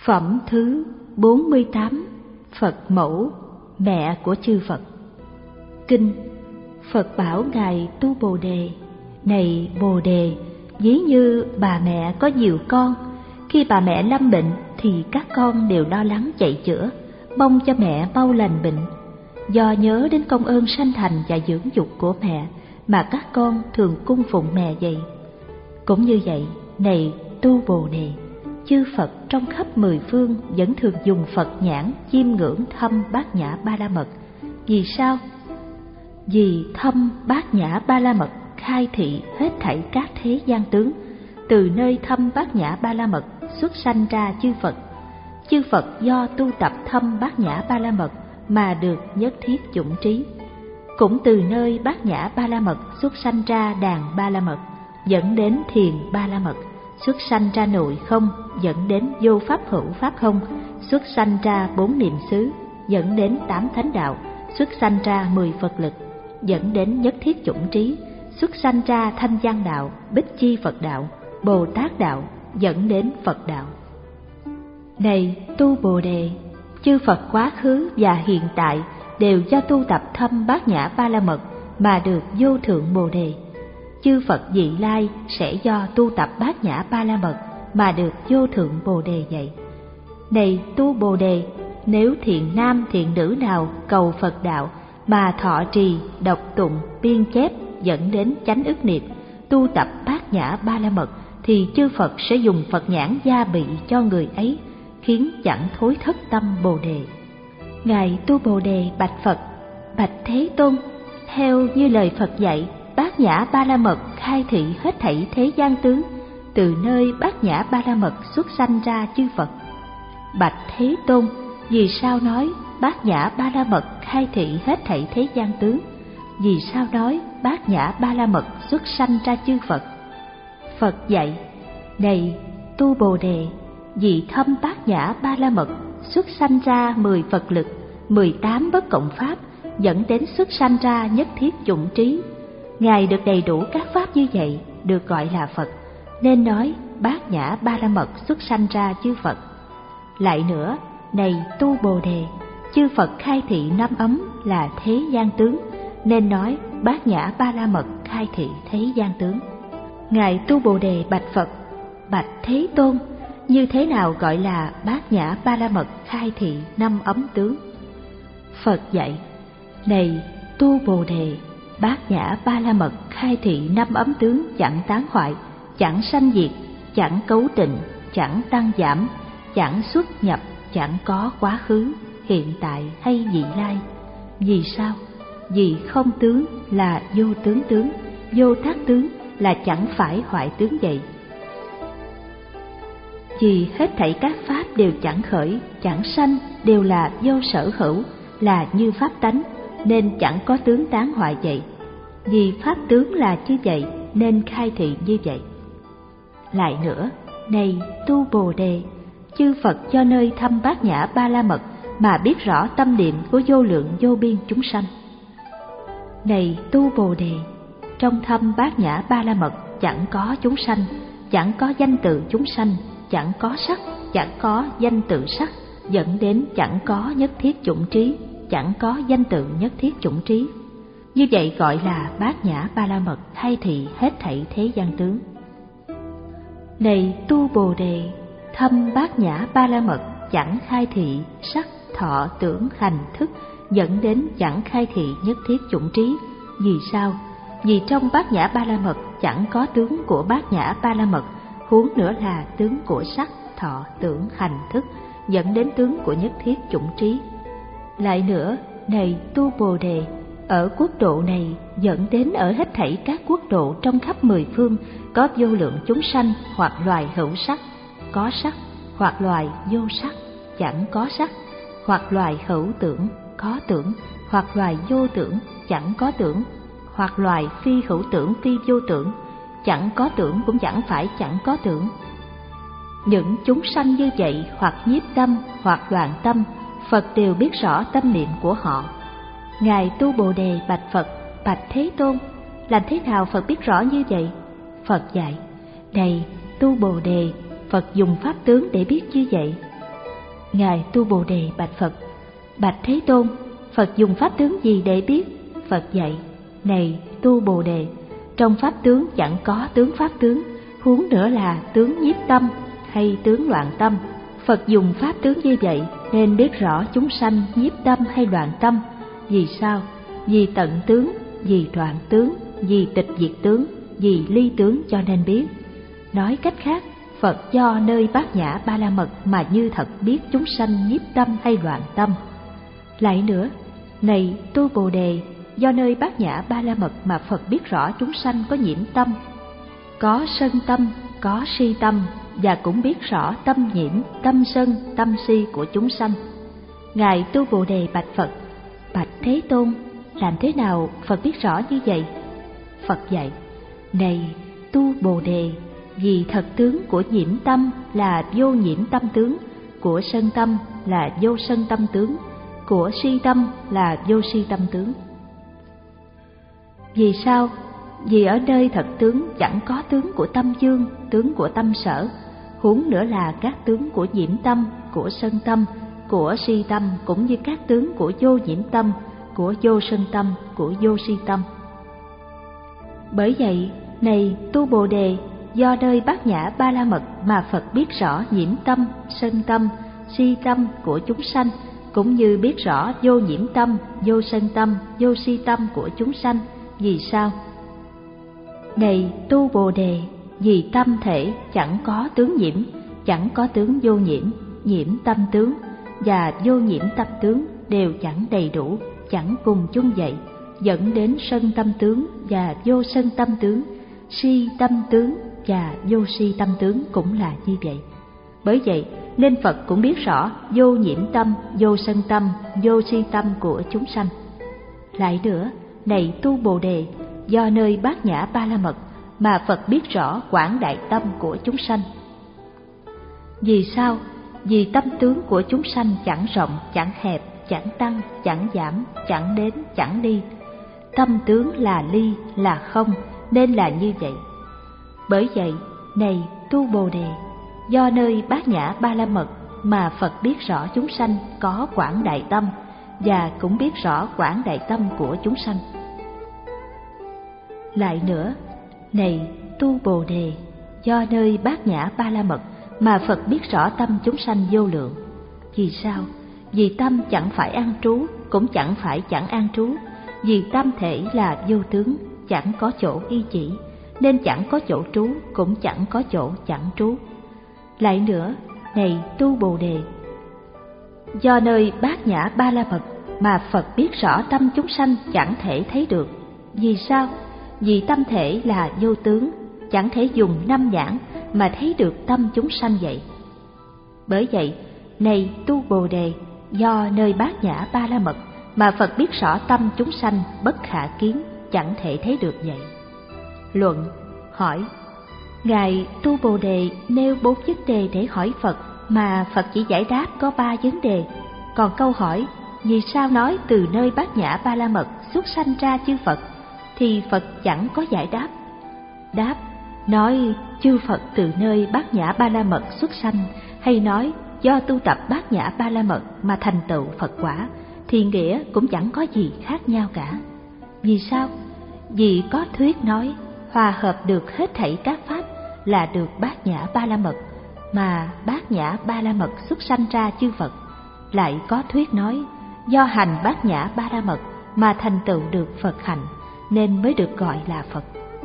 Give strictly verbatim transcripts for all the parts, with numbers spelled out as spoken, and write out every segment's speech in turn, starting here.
Phẩm thứ bốn mươi tám. Phật mẫu, mẹ của chư Phật. Kinh. Phật bảo Ngài Tu Bồ Đề: Này Bồ Đề, ví như bà mẹ có nhiều con, khi bà mẹ lâm bệnh thì các con đều lo lắng chạy chữa, mong cho mẹ mau lành bệnh. Do nhớ đến công ơn sanh thành và dưỡng dục của mẹ mà các con thường cung phụng mẹ vậy. Cũng như vậy, này Tu Bồ Đề, chư Phật trong khắp mười phương vẫn thường dùng Phật nhãn chiêm ngưỡng thâm bát nhã ba la mật. Vì sao? Vì thâm bát nhã ba la mật khai thị hết thảy các thế gian tướng. Từ nơi thâm bát nhã ba la mật xuất sanh ra chư Phật. Chư Phật do tu tập thâm bát nhã ba la mật mà được nhất thiết chủng trí. Cũng từ nơi bát nhã ba la mật xuất sanh ra đàn ba la mật, dẫn đến thiền ba la mật, xuất sanh ra nội không, dẫn đến vô pháp hữu pháp không, xuất sanh ra bốn niệm xứ, dẫn đến tám thánh đạo, xuất sanh ra mười Phật lực, dẫn đến nhất thiết chủng trí, xuất sanh ra thanh văn đạo, bích chi Phật đạo, Bồ Tát đạo, dẫn đến Phật đạo. Này Tu Bồ Đề, chư Phật quá khứ và hiện tại đều do tu tập thâm bát nhã ba la mật mà được vô thượng Bồ Đề. Chư Phật vị lai sẽ do tu tập bát nhã ba la mật mà được vô thượng Bồ Đề vậy. Này Tu Bồ Đề, nếu thiện nam thiện nữ nào cầu Phật đạo mà thọ trì, đọc tụng, biên chép dẫn đến chánh ức niệm, tu tập bát nhã ba la mật, thì chư Phật sẽ dùng Phật nhãn gia bị cho người ấy, khiến chẳng thối thất tâm Bồ Đề. Ngài Tu Bồ Đề bạch Phật: Bạch Thế Tôn, theo như lời Phật dạy, bát nhã ba la mật khai thị hết thảy thế gian tướng. Từ nơi bát nhã ba la mật xuất sanh ra chư Phật. Bạch Thế Tôn, vì sao nói bát nhã ba la mật khai thị hết thảy thế gian tướng? Vì sao nói bát nhã ba la mật xuất sanh ra chư Phật? Phật dạy: Này Tu Bồ Đề, vì thâm bát nhã ba la mật xuất sanh ra mười Phật lực, mười tám bất cộng pháp, dẫn đến xuất sanh ra nhất thiết chủng trí. Ngài được đầy đủ các pháp như vậy, được gọi là Phật, nên nói bát nhã ba la mật xuất sanh ra chư Phật. Lại nữa, này Tu Bồ Đề, chư Phật khai thị năm ấm là thế gian tướng, nên nói bát nhã ba la mật khai thị thế gian tướng. Ngài Tu Bồ Đề bạch Phật: Bạch Thế Tôn, như thế nào gọi là bát nhã ba la mật khai thị năm ấm tướng? Phật dạy: Này Tu Bồ Đề, bát nhã ba la mật khai thị năm ấm tướng chẳng tán hoại, chẳng sanh diệt, chẳng cấu tịnh, chẳng tăng giảm, chẳng xuất nhập, chẳng có quá khứ, hiện tại hay vị lai. Vì sao? Vì không tướng là vô tướng tướng, vô tác tướng là chẳng phải hoại tướng vậy. Vì hết thảy các pháp đều chẳng khởi, chẳng sanh, đều là vô sở hữu, là như pháp tánh, nên chẳng có tướng tán hoại vậy. Vì pháp tướng là như vậy nên khai thị như vậy. Lại nữa, này Tu Bồ Đề, chư Phật cho nơi thâm bát nhã ba la mật mà biết rõ tâm niệm của vô lượng vô biên chúng sanh. Này Tu Bồ Đề, trong thâm bát nhã ba la mật chẳng có chúng sanh, chẳng có danh tự chúng sanh, chẳng có sắc, chẳng có danh tự sắc, dẫn đến chẳng có nhất thiết chủng trí, chẳng có danh tự nhất thiết chủng trí. Như vậy gọi là bát nhã ba la mật khai thị hết thảy thế gian tướng. Này Tu Bồ Đề, thâm bát nhã ba la mật chẳng khai thị sắc, thọ, tưởng, hành, thức, dẫn đến chẳng khai thị nhất thiết chủng trí. Vì sao? Vì trong bát nhã ba la mật chẳng có tướng của bát nhã ba la mật, huống nữa là tướng của sắc, thọ, tưởng, hành, thức, dẫn đến tướng của nhất thiết chủng trí. Lại nữa, này Tu Bồ Đề, ở quốc độ này dẫn đến ở hết thảy các quốc độ trong khắp mười phương có vô lượng chúng sanh hoặc loài hữu sắc, có sắc, hoặc loài vô sắc, chẳng có sắc, hoặc loài hữu tưởng, có tưởng, hoặc loài vô tưởng, chẳng có tưởng, hoặc loài phi hữu tưởng, phi vô tưởng, chẳng có tưởng cũng chẳng phải chẳng có tưởng. Những chúng sanh như vậy hoặc nhiếp tâm hoặc loạn tâm, Phật đều biết rõ tâm niệm của họ. Ngài Tu Bồ Đề bạch Phật: Bạch Thế Tôn, làm thế nào Phật biết rõ như vậy? Phật dạy: Này Tu Bồ Đề, Phật dùng pháp tướng để biết như vậy. Ngài Tu Bồ Đề bạch Phật: Bạch Thế Tôn, Phật dùng pháp tướng gì để biết? Phật dạy: Này Tu Bồ Đề, trong pháp tướng chẳng có tướng pháp tướng, huống nữa là tướng nhiếp tâm hay tướng loạn tâm. Phật dùng pháp tướng như vậy nên biết rõ chúng sanh nhiếp tâm hay loạn tâm. Vì sao? Vì tận tướng, vì đoạn tướng, vì tịch diệt tướng, vì ly tướng cho nên biết. Nói cách khác, Phật do nơi Bát Nhã Ba La Mật mà như thật biết chúng sanh nhiếp tâm hay loạn tâm. Lại nữa, này Tu Bồ Đề, do nơi Bát Nhã Ba La Mật mà Phật biết rõ chúng sanh có nhiễm tâm, có sân tâm, có si tâm, và cũng biết rõ tâm nhiễm, tâm sân, tâm si của chúng sanh. Ngài Tu Bồ Đề bạch Phật: Bạch Thế Tôn, làm thế nào Phật biết rõ như vậy? Phật dạy: Này Tu Bồ Đề, vì thật tướng của nhiễm tâm là vô nhiễm tâm tướng, của sân tâm là vô sân tâm tướng, của si tâm là vô si tâm tướng. Vì sao? Vì ở nơi thật tướng chẳng có tướng của tâm dương, tướng của tâm sở, huống nữa là các tướng của nhiễm tâm, của sân tâm, của si tâm, cũng như các tướng của vô nhiễm tâm, của vô sân tâm, của vô si tâm. Bởi vậy, này Tu Bồ Đề, do nơi Bát Nhã Ba La Mật mà Phật biết rõ nhiễm tâm, sân tâm, si tâm của chúng sanh, cũng như biết rõ vô nhiễm tâm, vô sân tâm, vô si tâm của chúng sanh. Vì sao? Này Tu Bồ Đề, vì tâm thể chẳng có tướng nhiễm, chẳng có tướng vô nhiễm, nhiễm tâm tướng và vô nhiễm tâm tướng đều chẳng đầy đủ, chẳng cùng chung vậy, dẫn đến sân tâm tướng và vô sân tâm tướng, si tâm tướng và vô si tâm tướng cũng là như vậy. Bởi vậy nên Phật cũng biết rõ vô nhiễm tâm, vô sân tâm, vô si tâm của chúng sanh. Lại nữa, này Tu Bồ Đề, do nơi Bát Nhã Ba La Mật mà Phật biết rõ quảng đại tâm của chúng sanh. Vì sao? Vì tâm tướng của chúng sanh chẳng rộng, chẳng hẹp, chẳng tăng, chẳng giảm, chẳng đến, chẳng đi. Tâm tướng là ly, là không, nên là như vậy. Bởi vậy, này Tu Bồ Đề, do nơi Bát Nhã Ba La Mật mà Phật biết rõ chúng sanh có quảng đại tâm, và cũng biết rõ quảng đại tâm của chúng sanh. Lại nữa, này Tu Bồ Đề, do nơi Bát Nhã Ba La Mật mà Phật biết rõ tâm chúng sanh vô lượng. Vì sao? Vì tâm chẳng phải an trú, cũng chẳng phải chẳng an trú. Vì tâm thể là vô tướng, chẳng có chỗ y chỉ, nên chẳng có chỗ trú, cũng chẳng có chỗ chẳng trú. Lại nữa, này Tu Bồ Đề, do nơi Bát Nhã Ba La Mật mà Phật biết rõ tâm chúng sanh chẳng thể thấy được. Vì sao? Vì tâm thể là vô tướng, chẳng thể dùng năm nhãn mà thấy được tâm chúng sanh vậy. Bởi vậy, này Tu Bồ Đề, do nơi Bát Nhã Ba La Mật mà Phật biết rõ tâm chúng sanh bất khả kiến, chẳng thể thấy được vậy. Luận hỏi: Ngài Tu Bồ Đề nêu bốn vấn đề để hỏi Phật, mà Phật chỉ giải đáp có ba vấn đề. Còn câu hỏi vì sao nói từ nơi Bát Nhã Ba La Mật xuất sanh ra chư Phật thì Phật chẳng có giải đáp. Đáp: nói chư Phật từ nơi Bát Nhã Ba La Mật xuất sanh, hay nói do tu tập Bát Nhã Ba La Mật mà thành tựu Phật quả, thì nghĩa cũng chẳng có gì khác nhau cả. Vì sao? Vì có thuyết nói hòa hợp được hết thảy các pháp là được Bát Nhã Ba La Mật, mà Bát Nhã Ba La Mật xuất sanh ra chư Phật. Lại có thuyết nói do hành Bát Nhã Ba La Mật mà thành tựu được Phật hạnh, nên mới được gọi là Phật.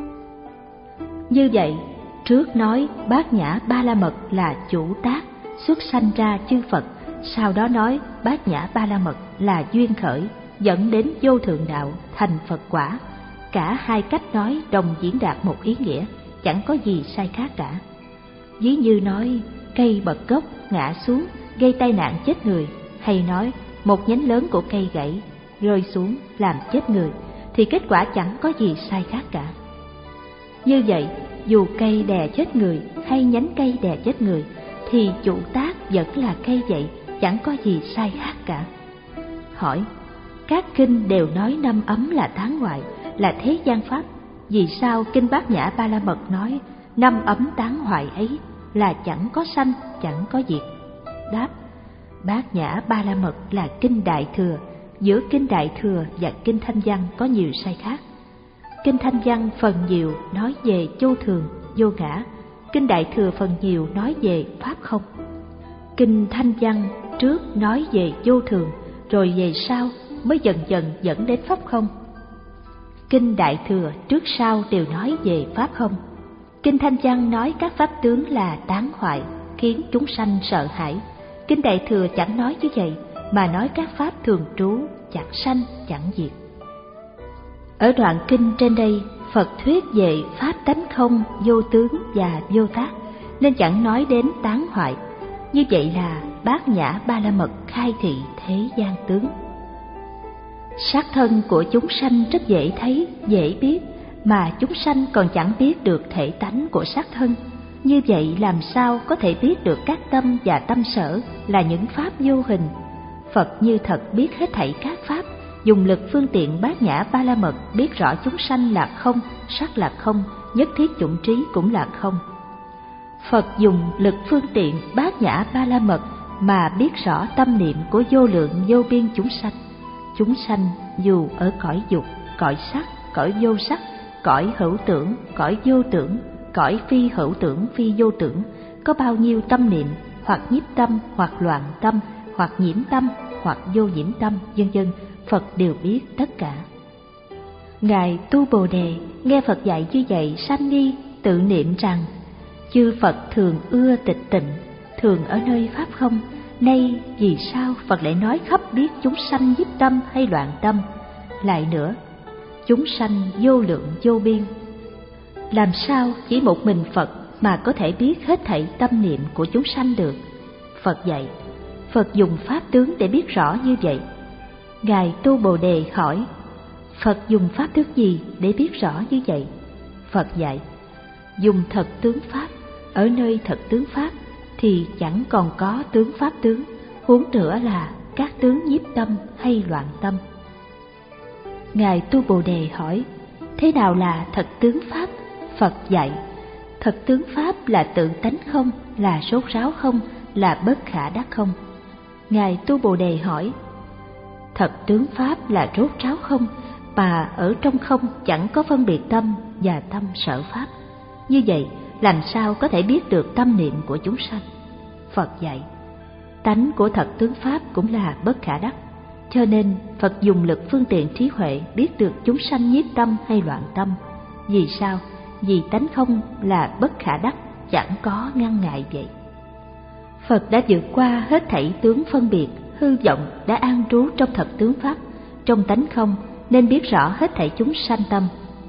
Như vậy, trước nói Bát Nhã Ba La Mật là chủ tác xuất sanh ra chư Phật, sau đó nói Bát Nhã Ba La Mật là duyên khởi dẫn đến vô thượng đạo thành Phật quả. Cả hai cách nói đồng diễn đạt một ý nghĩa, chẳng có gì sai khác cả. Ví như nói cây bật gốc ngã xuống gây tai nạn chết người, hay nói một nhánh lớn của cây gãy rơi xuống làm chết người, thì kết quả chẳng có gì sai khác cả. Như vậy, dù cây đè chết người hay nhánh cây đè chết người, thì chủ tác vẫn là cây vậy, chẳng có gì sai khác cả. Hỏi: các kinh đều nói năm ấm là tán hoại, là thế gian pháp, vì sao kinh Bát Nhã Ba La Mật nói năm ấm tán hoại ấy là chẳng có sanh, chẳng có diệt? Đáp: Bát Nhã Ba La Mật là kinh Đại Thừa, giữa kinh Đại Thừa và kinh Thanh Văn có nhiều sai khác. Kinh Thanh Văn phần nhiều nói về vô thường, vô ngã, kinh Đại Thừa phần nhiều nói về pháp không. Kinh Thanh Văn trước nói về vô thường, rồi về sau mới dần dần dẫn đến pháp không. Kinh Đại Thừa trước sau đều nói về pháp không. Kinh Thanh Văn nói các pháp tướng là tán hoại, khiến chúng sanh sợ hãi. Kinh Đại Thừa chẳng nói như vậy, mà nói các pháp thường trú, chẳng sanh, chẳng diệt. Ở đoạn kinh trên đây, Phật thuyết về pháp tánh không, vô tướng và vô tác, nên chẳng nói đến tán hoại. Như vậy là Bát Nhã Ba La Mật khai thị thế gian tướng. Sắc thân của chúng sanh rất dễ thấy, dễ biết, mà chúng sanh còn chẳng biết được thể tánh của sắc thân. Như vậy làm sao có thể biết được các tâm và tâm sở là những pháp vô hình? Phật như thật biết hết thảy các pháp, dùng lực phương tiện Bát Nhã Ba La Mật biết rõ chúng sanh là không, sắc là không, nhất thiết chủng trí cũng là không. Phật dùng lực phương tiện Bát Nhã Ba La Mật mà biết rõ tâm niệm của vô lượng vô biên chúng sanh. Chúng sanh dù ở cõi dục, cõi sắc, cõi vô sắc, cõi hữu tưởng, cõi vô tưởng, cõi phi hữu tưởng, phi vô tưởng, có bao nhiêu tâm niệm, hoặc nhiếp tâm, hoặc loạn tâm, hoặc nhiễm tâm, hoặc vô nhiễm tâm, vân vân, Phật đều biết tất cả. Ngài Tu Bồ Đề nghe Phật dạy như vậy sanh nghi, tự niệm rằng: chư Phật thường ưa tịch tịnh, thường ở nơi pháp không, nay vì sao Phật lại nói khắp biết chúng sanh nhiếp tâm hay loạn tâm? Lại nữa, chúng sanh vô lượng vô biên, làm sao chỉ một mình Phật mà có thể biết hết thảy tâm niệm của chúng sanh được? Phật dạy, Phật dùng pháp tướng để biết rõ như vậy. Ngài Tu Bồ Đề hỏi: Phật dùng pháp tướng gì để biết rõ như vậy? Phật dạy, dùng thật tướng pháp. Ở nơi thật tướng pháp thì chẳng còn có tướng pháp tướng, huống nữa là các tướng nhiếp tâm hay loạn tâm. Ngài Tu Bồ Đề hỏi: thế nào là thật tướng pháp? Phật dạy, thật tướng pháp là tự tánh không, là sốt ráo không, là bất khả đắc không. Ngài Tu Bồ Đề hỏi: thật tướng pháp là rốt ráo không, mà ở trong không chẳng có phân biệt tâm và tâm sở pháp. Như vậy làm sao có thể biết được tâm niệm của chúng sanh? Phật dạy, tánh của thật tướng pháp cũng là bất khả đắc, cho nên Phật dùng lực phương tiện trí huệ biết được chúng sanh nhiếp tâm hay loạn tâm. Vì sao? Vì tánh không là bất khả đắc, chẳng có ngăn ngại vậy. Phật đã vượt qua hết thảy tướng phân biệt, hư vọng đã an trú trong thật tướng pháp, trong tánh không, nên biết rõ hết thảy chúng sanh tâm.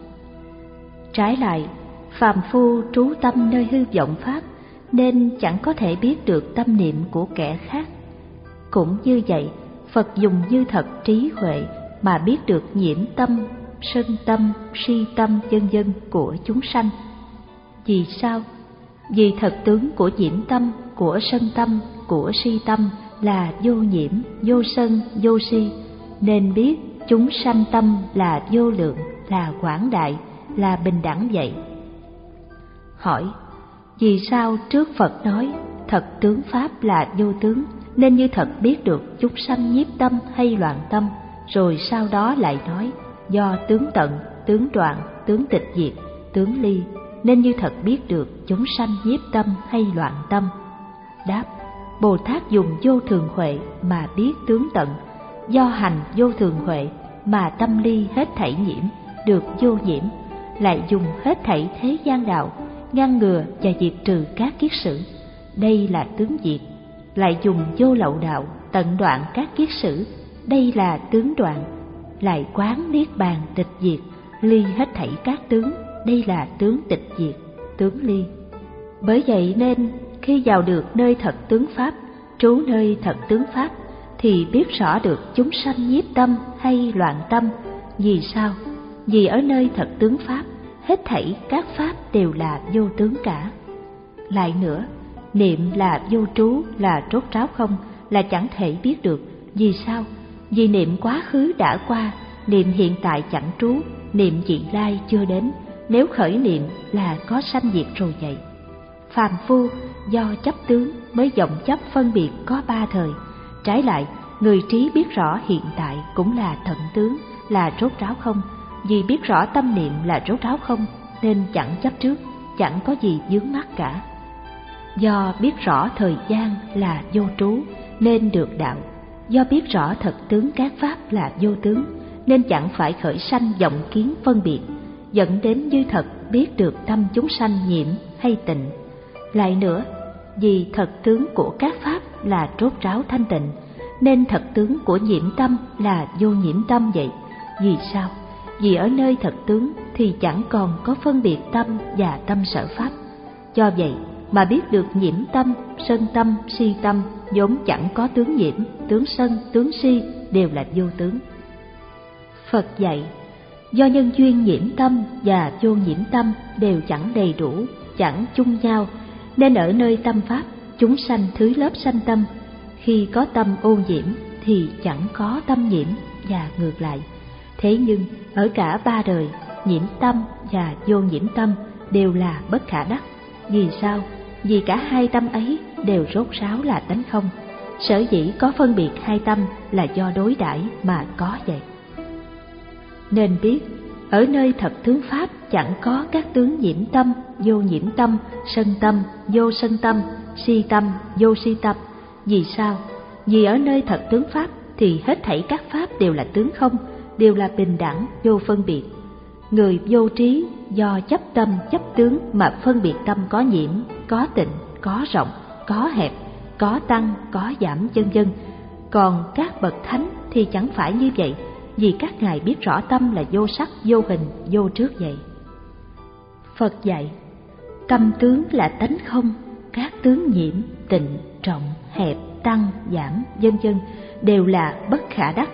Trái lại, phàm phu trú tâm nơi hư vọng pháp, nên chẳng có thể biết được tâm niệm của kẻ khác. Cũng như vậy, Phật dùng như thật trí huệ mà biết được nhiễm tâm, sân tâm, si tâm vân vân của chúng sanh. Vì sao? Vì thật tướng của nhiễm tâm, của sân tâm, của si tâm là vô nhiễm, vô sân, vô si, nên biết chúng sanh tâm là vô lượng, là quảng đại, là bình đẳng vậy. Hỏi: vì sao trước Phật nói thật tướng pháp là vô tướng, nên như thật biết được chúng sanh nhiếp tâm hay loạn tâm, rồi sau đó lại nói do tướng tận, tướng đoạn, tướng tịch diệt, tướng ly, nên như thật biết được chúng sanh nhiếp tâm hay loạn tâm? Đáp: Bồ Tát dùng vô thường huệ mà biết tướng tận, do hành vô thường huệ mà tâm ly hết thảy nhiễm, được vô nhiễm, lại dùng hết thảy thế gian đạo ngăn ngừa và diệt trừ các kiết sử, đây là tướng diệt. Lại dùng vô lậu đạo tận đoạn các kiết sử, đây là tướng đoạn. Lại quán niết bàn tịch diệt, ly hết thảy các tướng, đây là tướng tịch diệt, tướng ly. Bởi vậy nên khi vào được nơi thật tướng pháp, trú nơi thật tướng pháp, thì biết rõ được chúng sanh nhiếp tâm hay loạn tâm. Vì sao? Vì ở nơi thật tướng pháp, hết thảy các pháp đều là vô tướng cả. Lại nữa, niệm là vô trú, là rốt ráo không, là chẳng thể biết được. Vì sao? Vì niệm quá khứ đã qua, niệm hiện tại chẳng trú, niệm vị lai chưa đến. Nếu khởi niệm là có sanh diệt rồi vậy. Phàm phu do chấp tướng mới vọng chấp phân biệt có ba thời, Trái lại, người trí biết rõ hiện tại cũng là thận tướng, là rốt ráo không. Vì biết rõ tâm niệm là rốt ráo không nên chẳng chấp trước, chẳng có gì vướng mắc cả. Do biết rõ thời gian là vô trú nên được đạo. Do biết rõ thật tướng các pháp là vô tướng nên chẳng phải khởi sanh vọng kiến phân biệt, dẫn đến như thật biết được tâm chúng sanh nhiễm hay tịnh. Lại nữa, vì thật tướng của các pháp là rốt ráo thanh tịnh nên thật tướng của nhiễm tâm là vô nhiễm tâm vậy. Vì sao? Vì ở nơi thật tướng thì chẳng còn có phân biệt tâm và tâm sở pháp. Do vậy mà biết được nhiễm tâm, sân tâm, si tâm vốn chẳng có tướng nhiễm, tướng sân, tướng si đều là vô tướng. Phật dạy, do nhân duyên nhiễm tâm và vô nhiễm tâm đều chẳng đầy đủ, chẳng chung nhau, nên ở nơi tâm pháp chúng sanh thứ lớp sanh tâm. Khi có tâm ô nhiễm thì chẳng có tâm nhiễm và ngược lại. Thế nhưng ở cả ba đời, nhiễm tâm và vô nhiễm tâm đều là bất khả đắc. Vì sao? Vì cả hai tâm ấy đều rốt ráo là tánh không. Sở dĩ có phân biệt hai tâm là do đối đãi mà có vậy. Nên biết, ở nơi thật tướng pháp chẳng có các tướng nhiễm tâm, vô nhiễm tâm, sân tâm, vô sân tâm, si tâm, vô si tâm. Vì sao? Vì ở nơi thật tướng pháp thì hết thảy các pháp đều là tướng không, đều là bình đẳng, vô phân biệt. Người vô trí do chấp tâm, chấp tướng mà phân biệt tâm có nhiễm, có tịnh, có rộng, có hẹp, có tăng, có giảm, vân vân. Còn các bậc thánh thì chẳng phải như vậy, vì các ngài biết rõ tâm là vô sắc, vô hình, vô trước vậy. Phật dạy, tâm tướng là tánh không, các tướng nhiễm, tịnh, rộng, hẹp, tăng, giảm, vân vân đều là bất khả đắc.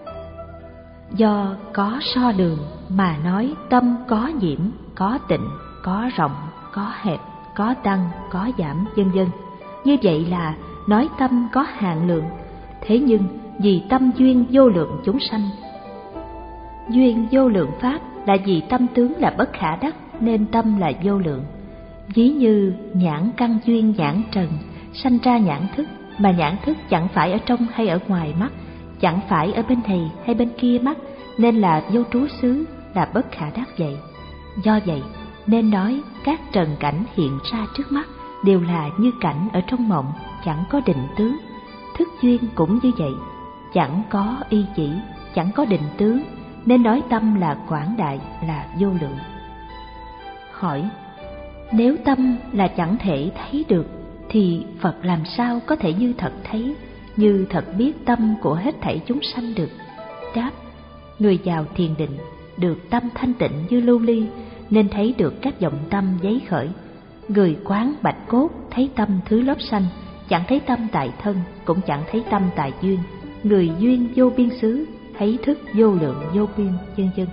Do có so đường mà nói tâm có nhiễm, có tịnh, có rộng, có hẹp, có tăng, có giảm, vân vân. Như vậy là nói tâm có hạn lượng. Thế nhưng vì tâm duyên vô lượng chúng sanh, duyên vô lượng pháp là vì tâm tướng là bất khả đắc nên tâm là vô lượng. Ví như nhãn căn duyên nhãn trần, sanh ra nhãn thức, mà nhãn thức chẳng phải ở trong hay ở ngoài mắt, chẳng phải ở bên này hay bên kia mắt, nên là vô trú xứ, là bất khả đắc vậy. Do vậy nên nói các trần cảnh hiện ra trước mắt đều là như cảnh ở trong mộng, chẳng có định tướng. Thức duyên cũng như vậy, chẳng có y chỉ, chẳng có định tướng, nên nói tâm là quảng đại, là vô lượng. Hỏi, nếu tâm là chẳng thể thấy được thì Phật làm sao có thể như thật thấy, như thật biết tâm của hết thảy chúng sanh được? Đáp, người vào thiền định được tâm thanh tịnh như lưu ly nên thấy được các vọng tâm giấy khởi. Người quán bạch cốt thấy tâm thứ lớp sanh, chẳng thấy tâm tại thân, cũng chẳng thấy tâm tại duyên. Người duyên vô biên xứ thấy thức vô lượng vô biên, vân vân.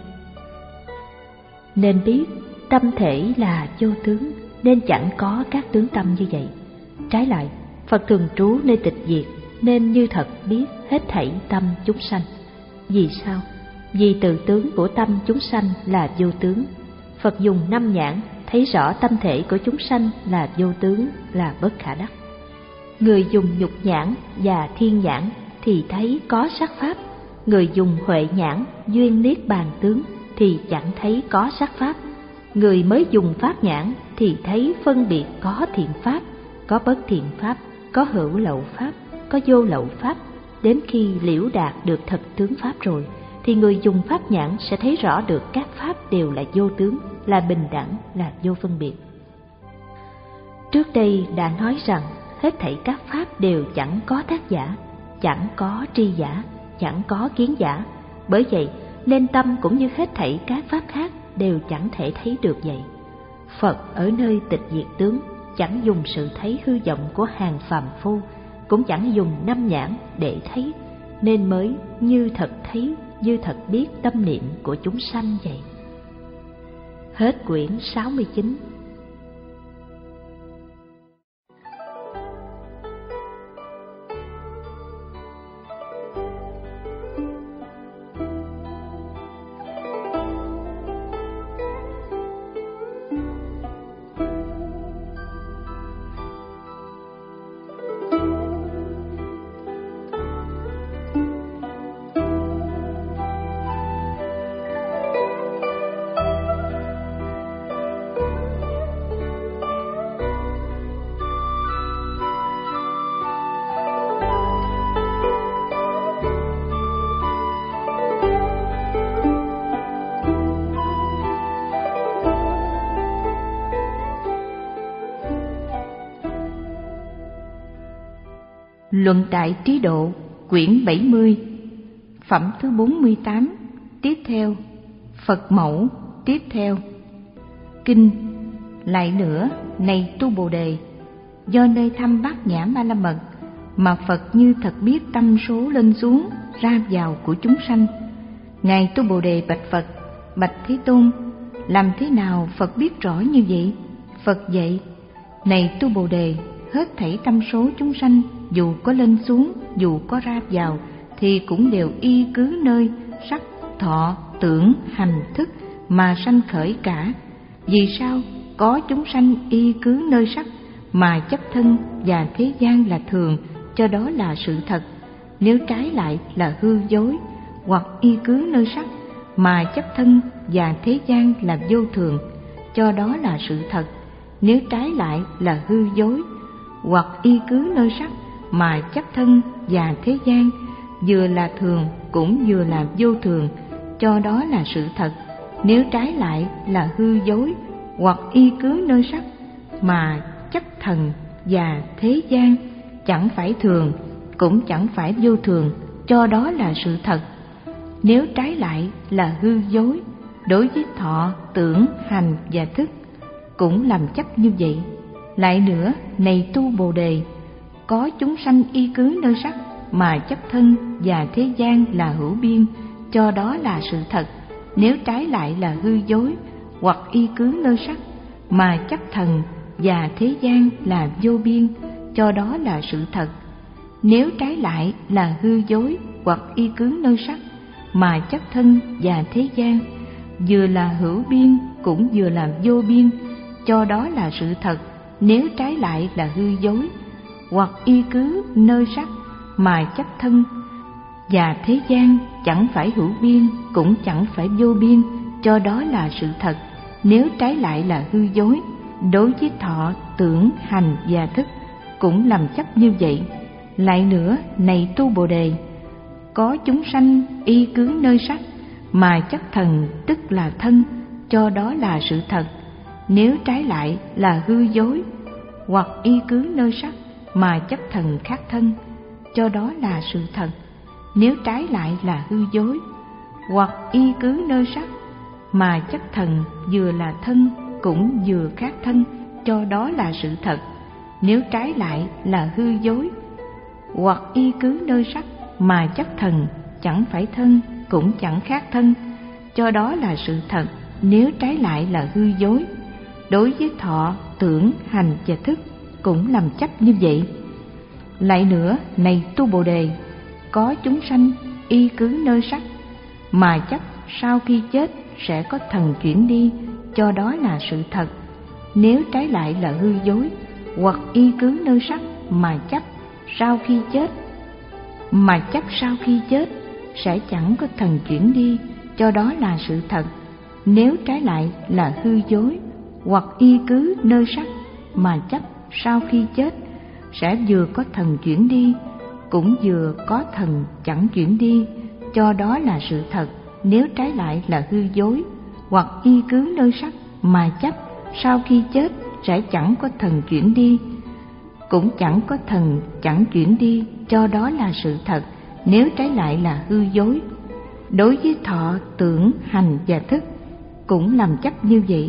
Nên biết tâm thể là vô tướng nên chẳng có các tướng tâm như vậy. Trái lại, Phật thường trú nơi tịch diệt nên như thật biết hết thảy tâm chúng sanh. Vì sao? Vì tự tướng của tâm chúng sanh là vô tướng. Phật dùng năm nhãn thấy rõ tâm thể của chúng sanh là vô tướng, là bất khả đắc. Người dùng nhục nhãn và thiên nhãn thì thấy có sắc pháp. Người dùng huệ nhãn, duyên niết bàn tướng thì chẳng thấy có sắc pháp. Người mới dùng pháp nhãn thì thấy phân biệt có thiện pháp, có bất thiện pháp, có hữu lậu pháp, có vô lậu pháp. Đến khi liễu đạt được thật tướng pháp rồi thì người dùng pháp nhãn sẽ thấy rõ được các pháp đều là vô tướng, là bình đẳng, là vô phân biệt. Trước đây đã nói rằng hết thảy các pháp đều chẳng có tác giả, chẳng có tri giả, chẳng có kiến giả. Bởi vậy nên tâm cũng như hết thảy các pháp khác đều chẳng thể thấy được vậy. Phật ở nơi tịch diệt tướng chẳng dùng sự thấy hư vọng của hàng phàm phu, cũng chẳng dùng năm nhãn để thấy, nên mới như thật thấy, như thật biết tâm niệm của chúng sanh vậy. Hết quyển sáu mươi chín. Luận Đại Trí Độ, quyển bảy mươi, phẩm thứ bốn mươi tám, tiếp theo. Phật Mẫu, tiếp theo. Kinh. Lại nữa, này tu Bồ Đề, do nơi thăm Bát Nhã Ba La Mật mà Phật như thật biết tâm số lên xuống ra vào của chúng sanh. Ngài tu Bồ Đề bạch Phật: Bạch Thế Tôn, làm thế nào Phật biết rõ như vậy? Phật dạy: Này tu Bồ Đề, hết thảy tâm số chúng sanh, dù có lên xuống, dù có ra vào, thì cũng đều y cứ nơi sắc, thọ, tưởng, hành, thức mà sanh khởi cả. Vì sao? Có chúng sanh y cứ nơi sắc mà chấp thân và thế gian là thường, cho đó là sự thật. Nếu trái lại là hư dối, hoặc y cứ nơi sắc mà chấp thân và thế gian là vô thường, cho đó là sự thật. Nếu trái lại là hư dối, hoặc y cứ nơi sắc mà chấp thân và thế gian vừa là thường cũng vừa là vô thường, cho đó là sự thật. Nếu trái lại là hư dối, hoặc y cứ nơi sắc mà chấp thần và thế gian chẳng phải thường cũng chẳng phải vô thường, cho đó là sự thật. Nếu trái lại là hư dối, đối với thọ, tưởng, hành và thức cũng làm chấp như vậy. Lại nữa, này tu Bồ Đề, có chúng sanh y cứ nơi sắc mà chấp thân và thế gian là hữu biên, cho đó là sự thật. Nếu trái lại là hư dối, hoặc y cứ nơi sắc mà chấp thần và thế gian là vô biên, cho đó là sự thật. Nếu trái lại là hư dối, hoặc y cứ nơi sắc mà chấp thân và thế gian vừa là hữu biên cũng vừa là vô biên, cho đó là sự thật. Nếu trái lại là hư dối, hoặc y cứ nơi sắc mà chấp thân và thế gian chẳng phải hữu biên cũng chẳng phải vô biên, cho đó là sự thật. Nếu trái lại là hư dối, đối với thọ, tưởng, hành và thức cũng làm chấp như vậy. Lại nữa, này tu Bồ Đề, có chúng sanh y cứ nơi sắc mà chấp thần tức là thân, cho đó là sự thật. Nếu trái lại là hư dối, hoặc y cứ nơi sắc mà chấp thần khác thân, cho đó là sự thật. Nếu trái lại là hư dối, hoặc y cứ nơi sắc mà chấp thần vừa là thân cũng vừa khác thân, cho đó là sự thật. Nếu trái lại là hư dối, hoặc y cứ nơi sắc mà chấp thần chẳng phải thân cũng chẳng khác thân, cho đó là sự thật. Nếu trái lại là hư dối, đối với thọ, tưởng, hành và thức cũng làm chấp như vậy. Lại nữa, này tu Bồ Đề, có chúng sanh y cứ nơi sắc mà chấp sau khi chết sẽ có thần chuyển đi, cho đó là sự thật. Nếu trái lại là hư dối, hoặc y cứ nơi sắc mà chấp sau khi chết mà chấp sau khi chết sẽ chẳng có thần chuyển đi, cho đó là sự thật. Nếu trái lại là hư dối, hoặc y cứ nơi sắc mà chấp sau khi chết sẽ vừa có thần chuyển đi cũng vừa có thần chẳng chuyển đi, cho đó là sự thật. Nếu trái lại là hư dối, hoặc y cứ nơi sắc mà chấp sau khi chết sẽ chẳng có thần chuyển đi cũng chẳng có thần chẳng chuyển đi, cho đó là sự thật. Nếu trái lại là hư dối, đối với thọ, tưởng, hành và thức cũng làm chấp như vậy.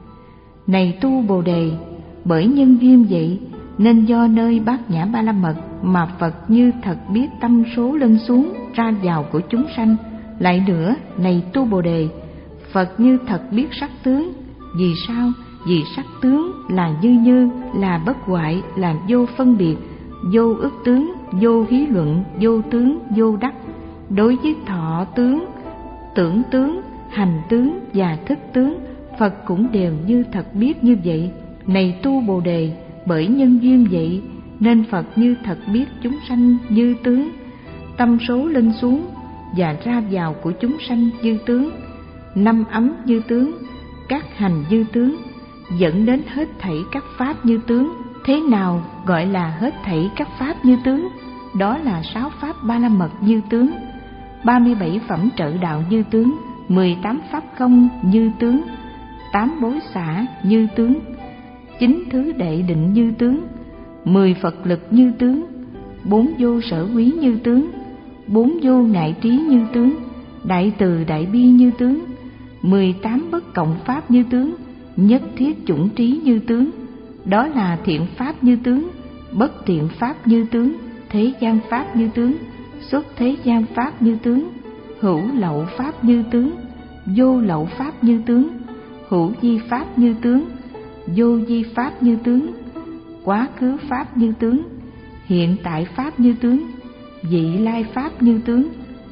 Này tu Bồ Đề, bởi nhân duyên vậy nên do nơi Bát Nhã Ba La Mật mà Phật như thật biết tâm số lên xuống ra vào của chúng sanh. Lại nữa, này tu Bồ Đề, Phật như thật biết sắc tướng. Vì sao? Vì sắc tướng là như như, là bất hoại, là vô phân biệt, vô ức tướng, vô hí luận, vô tướng, vô đắc. Đối với thọ tướng, tưởng tướng, hành tướng và thức tướng, Phật cũng đều như thật biết như vậy. Này tu Bồ Đề, bởi nhân duyên vậy nên Phật như thật biết chúng sanh như tướng, tâm số lên xuống và ra vào của chúng sanh như tướng, năm ấm như tướng, các hành như tướng, dẫn đến hết thảy các pháp như tướng. Thế nào gọi là hết thảy các pháp như tướng? Đó là sáu pháp ba la mật như tướng, ba mươi bảy phẩm trợ đạo như tướng, mười tám pháp không như tướng, tám bối xả như tướng, chín thứ đệ định như tướng, mười Phật lực như tướng, bốn vô sở quý như tướng, bốn vô ngại trí như tướng, đại từ đại bi như tướng, mười tám bất cộng pháp như tướng, nhất thiết chủng trí như tướng. Đó là thiện pháp như tướng, bất thiện pháp như tướng, thế gian pháp như tướng, xuất thế gian pháp như tướng, hữu lậu pháp như tướng, vô lậu pháp như tướng, hữu di pháp như tướng, vô di pháp như tướng, quá khứ pháp như tướng, hiện tại pháp như tướng, vị lai pháp như tướng.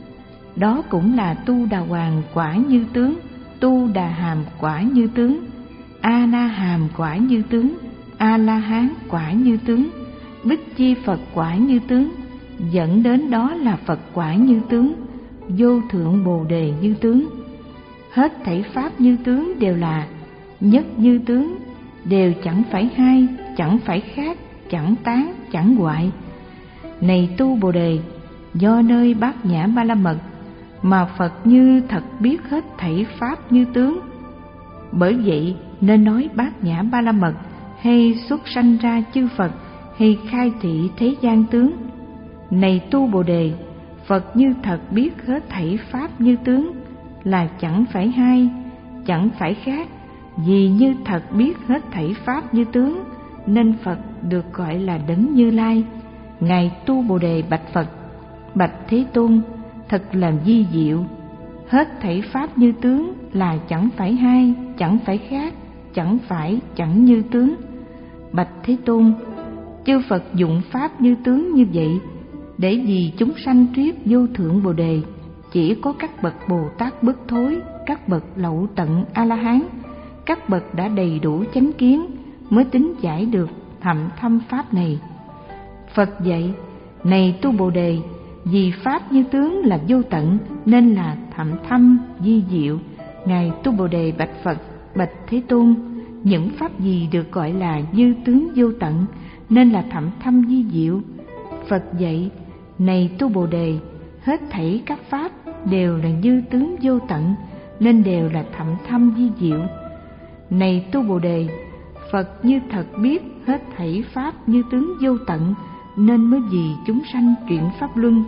Đó cũng là tu đà hoàng quả như tướng, tu đà hàm quả như tướng, a na hàm quả như tướng, a la hán quả như tướng, bích chi Phật quả như tướng, dẫn đến đó là Phật quả như tướng, vô thượng bồ đề như tướng. Hết thảy pháp như tướng đều là nhất như tướng, đều chẳng phải hai, chẳng phải khác, chẳng tán, chẳng hoại. Này tu bồ đề, do nơi bát nhã ba la mật mà Phật như thật biết hết thảy pháp như tướng. Bởi vậy nên nói bát nhã ba la mật, hay xuất sanh ra chư Phật, hay khai thị thế gian tướng. Này tu bồ đề, Phật như thật biết hết thảy pháp như tướng, là chẳng phải hai, chẳng phải khác. Vì như thật biết hết thảy pháp như tướng, nên Phật được gọi là Đấng Như Lai. Ngài tu bồ đề bạch Phật: bạch Thế Tôn, thật là vi diệu. Hết thảy pháp như tướng là chẳng phải hai, chẳng phải khác, chẳng phải, chẳng như tướng. Bạch Thế Tôn, chư Phật dụng pháp như tướng như vậy, để vì chúng sanh thuyết vô thượng bồ đề. Chỉ có các bậc Bồ Tát bất thối, các bậc lậu tận A-la-hán, các bậc đã đầy đủ chánh kiến mới tính giải được thậm thâm pháp này. Phật dạy: này tu bồ đề, vì pháp như tướng là vô tận, nên là thậm thâm vi diệu. Ngài tu bồ đề bạch Phật: bạch Thế Tôn, những pháp gì được gọi là như tướng vô tận, nên là thậm thâm vi diệu? Phật dạy: này tu bồ đề, hết thảy các pháp đều là như tướng vô tận, nên đều là thậm thâm vi diệu. Này tu bồ đề, Phật như thật biết hết thảy pháp như tướng vô tận, nên mới vì chúng sanh chuyển pháp luân.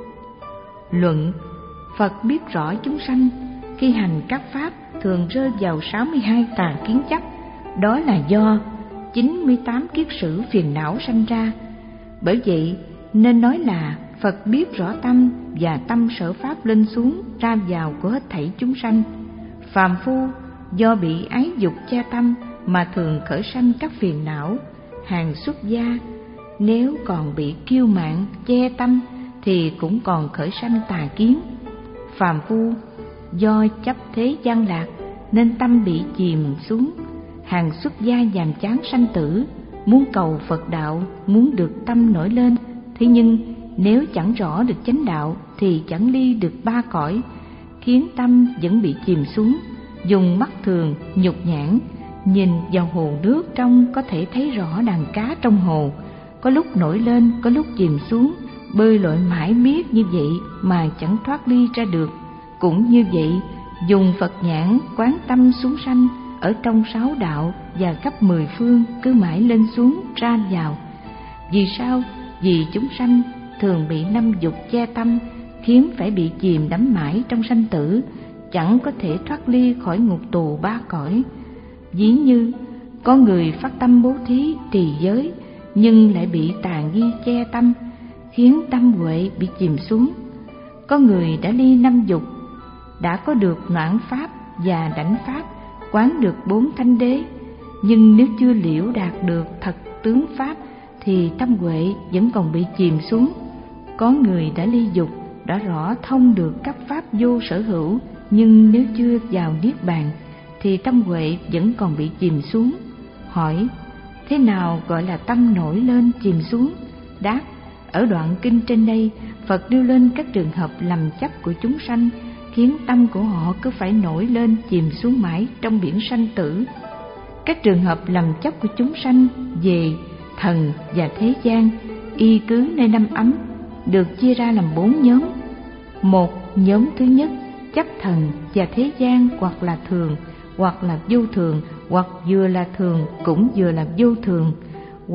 Luận: Phật biết rõ chúng sanh khi hành các pháp thường rơi vào sáu mươi hai tà kiến chấp, đó là do chín mươi tám kiết sử phiền não sanh ra. Bởi vậy nên nói là Phật biết rõ tâm và tâm sở pháp lên xuống ra vào của hết thảy chúng sanh. Phàm phu do bị ái dục che tâm mà thường khởi sanh các phiền não. Hàng xuất gia nếu còn bị kiêu mạn che tâm thì cũng còn khởi sanh tà kiến. Phàm phu do chấp thế gian lạc nên tâm bị chìm xuống. Hàng xuất gia nhàm chán sanh tử, muốn cầu Phật đạo, muốn được tâm nổi lên. Thế nhưng nếu chẳng rõ được chánh đạo thì chẳng ly được ba cõi, khiến tâm vẫn bị chìm xuống. Dùng mắt thường nhục nhãn nhìn vào hồ nước trong có thể thấy rõ đàn cá trong hồ, có lúc nổi lên, có lúc chìm xuống, bơi lội mãi miết như vậy mà chẳng thoát ly ra được. Cũng như vậy, dùng Phật nhãn quán tâm xuống sanh ở trong sáu đạo và khắp mười phương, cứ mãi lên xuống ra vào. Vì sao? Vì chúng sanh thường bị năm dục che tâm, khiến phải bị chìm đắm mãi trong sanh tử, chẳng có thể thoát ly khỏi ngục tù ba cõi. Ví như có người phát tâm bố thí trì giới, nhưng lại bị tà nghi che tâm, khiến tâm huệ bị chìm xuống. Có người đã ly năm dục, đã có được noãn pháp và đảnh pháp, quán được bốn thanh đế, nhưng nếu chưa liễu đạt được thật tướng pháp thì tâm huệ vẫn còn bị chìm xuống. Có người đã ly dục, đã rõ thông được các pháp vô sở hữu, nhưng nếu chưa vào niết bàn thì tâm huệ vẫn còn bị chìm xuống. Hỏi: thế nào gọi là tâm nổi lên chìm xuống? Đáp: ở đoạn kinh trên đây, Phật nêu lên các trường hợp lầm chấp của chúng sanh, khiến tâm của họ cứ phải nổi lên chìm xuống mãi trong biển sanh tử. Các trường hợp lầm chấp của chúng sanh về thần và thế gian, y cứ nơi năm ấm, được chia ra làm bốn nhóm. Một, nhóm thứ nhất chấp thần và thế gian, hoặc là thường, hoặc là vô thường, hoặc vừa là thường cũng vừa là vô thường, hoặc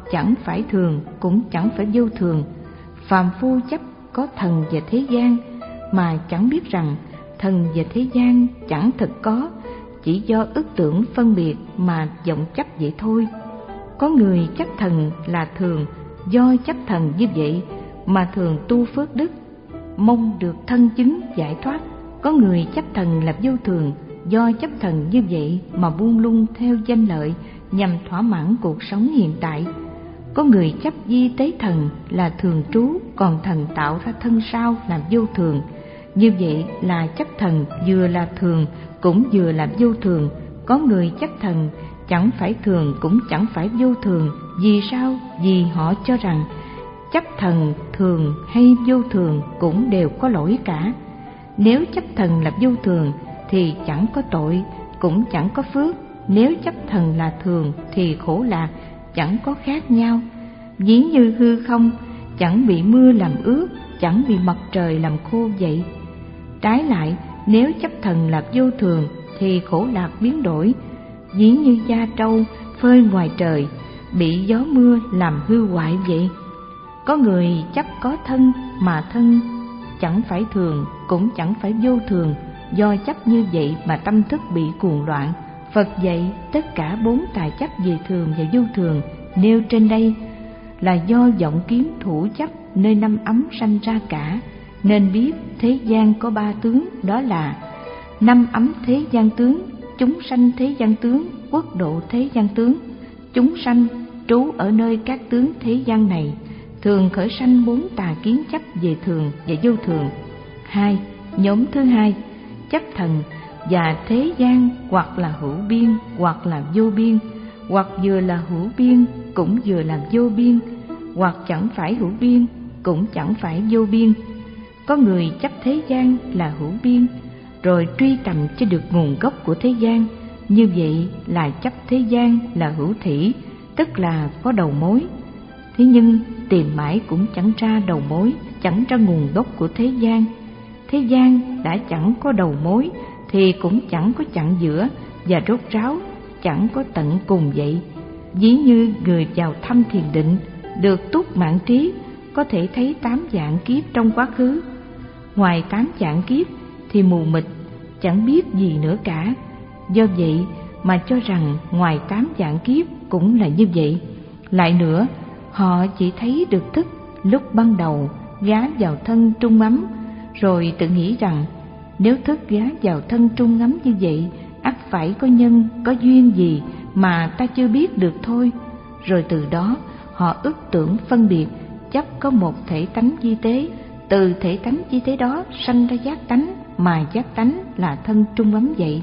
chẳng phải thường cũng chẳng phải vô thường. Phàm phu chấp có thần và thế gian mà chẳng biết rằng thần và thế gian chẳng thực có, chỉ do ức tưởng phân biệt mà vọng chấp vậy thôi. Có người chấp thần là thường, do chấp thần như vậy mà thường tu phước đức, mong được thân chứng giải thoát. Có người chấp thần là vô thường, do chấp thần như vậy mà buông lung theo danh lợi nhằm thỏa mãn cuộc sống hiện tại. Có người chấp di tế thần là thường trú, còn thần tạo ra thân sau là vô thường. Như vậy là chấp thần vừa là thường cũng vừa là vô thường. Có người chấp thần chẳng phải thường cũng chẳng phải vô thường. Vì sao? Vì họ cho rằng chấp thần thường hay vô thường cũng đều có lỗi cả. Nếu chấp thần là vô thường thì chẳng có tội cũng chẳng có phước. Nếu chấp thần là thường thì khổ lạc chẳng có khác nhau. Ví như hư không chẳng bị mưa làm ướt, chẳng bị mặt trời làm khô vậy. Trái lại, nếu chấp thần là vô thường thì khổ lạc biến đổi. Ví như da trâu phơi ngoài trời bị gió mưa làm hư hoại vậy. Có người chấp có thân mà thân chẳng phải thường cũng chẳng phải vô thường, do chấp như vậy mà tâm thức bị cuồng loạn. Phật dạy tất cả bốn tài chấp về thường và vô thường nêu trên đây là do vọng kiến thủ chấp nơi năm ấm sanh ra cả. Nên biết thế gian có ba tướng, đó là năm ấm thế gian tướng, chúng sanh thế gian tướng, quốc độ thế gian tướng. Chúng sanh trú ở nơi các tướng thế gian này, thường khởi sanh bốn tà kiến chấp về thường và vô thường. Hai, nhóm thứ hai, chấp thần và thế gian hoặc là hữu biên hoặc là vô biên, hoặc vừa là hữu biên cũng vừa là vô biên, hoặc chẳng phải hữu biên cũng chẳng phải vô biên. Có người chấp thế gian là hữu biên, rồi truy tầm cho được nguồn gốc của thế gian. Như vậy là chấp thế gian là hữu thủy, tức là có đầu mối. Thế nhưng tìm mãi cũng chẳng ra đầu mối, chẳng ra nguồn gốc của thế gian. Thế gian đã chẳng có đầu mối thì cũng chẳng có chặng giữa, và rốt ráo chẳng có tận cùng vậy. Ví như người vào thăm thiền định, được túc mạng trí, có thể thấy tám vạn kiếp trong quá khứ. Ngoài tám vạn kiếp thì mù mịt, chẳng biết gì nữa cả. Do vậy mà cho rằng ngoài tám vạn kiếp cũng là như vậy. Lại nữa, họ chỉ thấy được thức lúc ban đầu gá vào thân trung ấm, rồi tự nghĩ rằng nếu thức gá vào thân trung ấm như vậy, ắt phải có nhân, có duyên gì mà ta chưa biết được thôi. Rồi từ đó họ ức tưởng phân biệt, chấp có một thể tánh di tế. Từ thể tánh di tế đó sanh ra giác tánh, mà giác tánh là thân trung ấm vậy.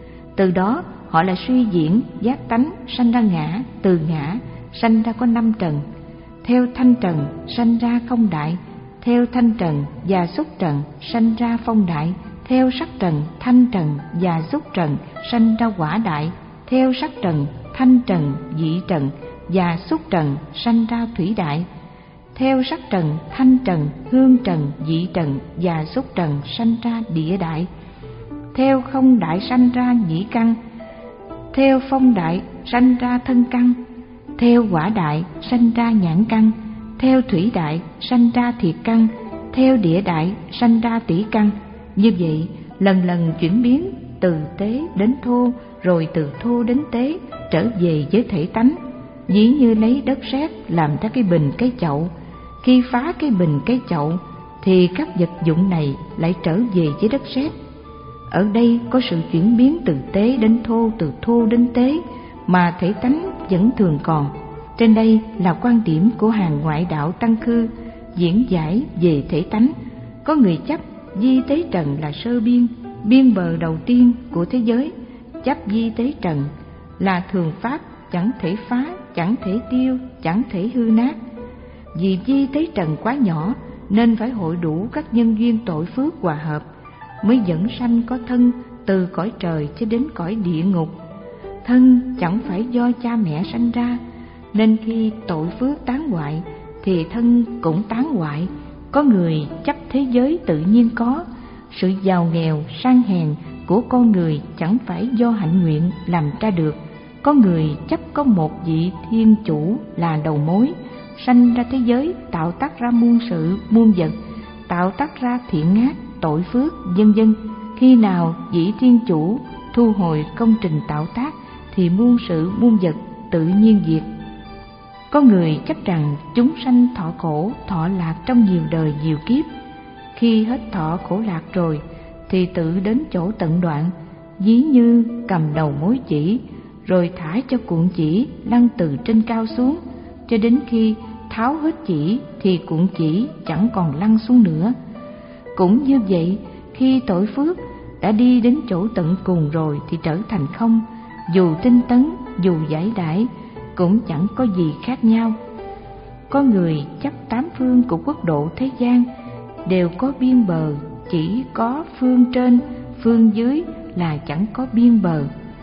Từ đó họ lại suy diễn giác tánh sanh ra ngã, từ ngã sanh ra có năm trần. Theo thanh trần sanh ra không đại, theo thanh trần và xúc trần sanh ra phong đại, theo sắc trần thanh trần và xúc trần sanh ra quả đại, theo sắc trần thanh trần dị trần và xúc trần sanh ra thủy đại, theo sắc trần thanh trần hương trần dị trần và xúc trần sanh ra địa đại, theo không đại sanh ra nhĩ căn, theo phong đại sanh ra thân căn, theo quả đại sanh ra nhãn căn, theo thủy đại sanh ra thiệt căn, theo địa đại sanh ra tỷ căn. Như vậy lần lần chuyển biến từ tế đến thô, rồi từ thô đến tế, trở về với thể tánh. Ví như lấy đất sét làm ra cái bình cái chậu, khi phá cái bình cái chậu thì các vật dụng này lại trở về với đất sét. Ở đây có sự chuyển biến từ tế đến thô, từ thô đến tế, mà thể tánh vẫn thường còn. Trên đây là quan điểm của hàng ngoại đạo Tăng Khư diễn giải về thể tánh. Có người chấp di tế trần là sơ biên, biên bờ đầu tiên của thế giới, chấp di tế trần là thường pháp, chẳng thể phá, chẳng thể tiêu, chẳng thể hư nát. Vì di tế trần quá nhỏ nên phải hội đủ các nhân duyên tội phước hòa hợp mới dẫn sanh có thân từ cõi trời cho đến cõi địa ngục. Thân chẳng phải do cha mẹ sanh ra, nên khi tội phước tán hoại thì thân cũng tán hoại. Có người chấp thế giới tự nhiên có, sự giàu nghèo sang hèn của con người chẳng phải do hạnh nguyện làm ra được, Có người chấp có một vị thiên chủ là đầu mối, sanh ra thế giới, tạo tác ra muôn sự muôn vật, tạo tác ra thiện ác, tội phước, vân vân. Khi nào vị thiên chủ thu hồi công trình tạo tác thì muôn sự muôn vật tự nhiên diệt. Có người chấp rằng chúng sanh thọ khổ thọ lạc trong nhiều đời nhiều kiếp, khi hết thọ khổ lạc rồi thì tự đến chỗ tận đoạn, ví như cầm đầu mối chỉ rồi thả cho cuộn chỉ lăn từ trên cao xuống, cho đến khi tháo hết chỉ thì cuộn chỉ chẳng còn lăn xuống nữa. Cũng như vậy, khi tội phước đã đi đến chỗ tận cùng rồi thì trở thành không, dù tinh tấn, dù giải đãi cũng chẳng có gì khác nhau. Có người chấp tám phương của quốc độ thế gian đều có biên bờ, chỉ có phương trên, phương dưới là chẳng có biên bờ.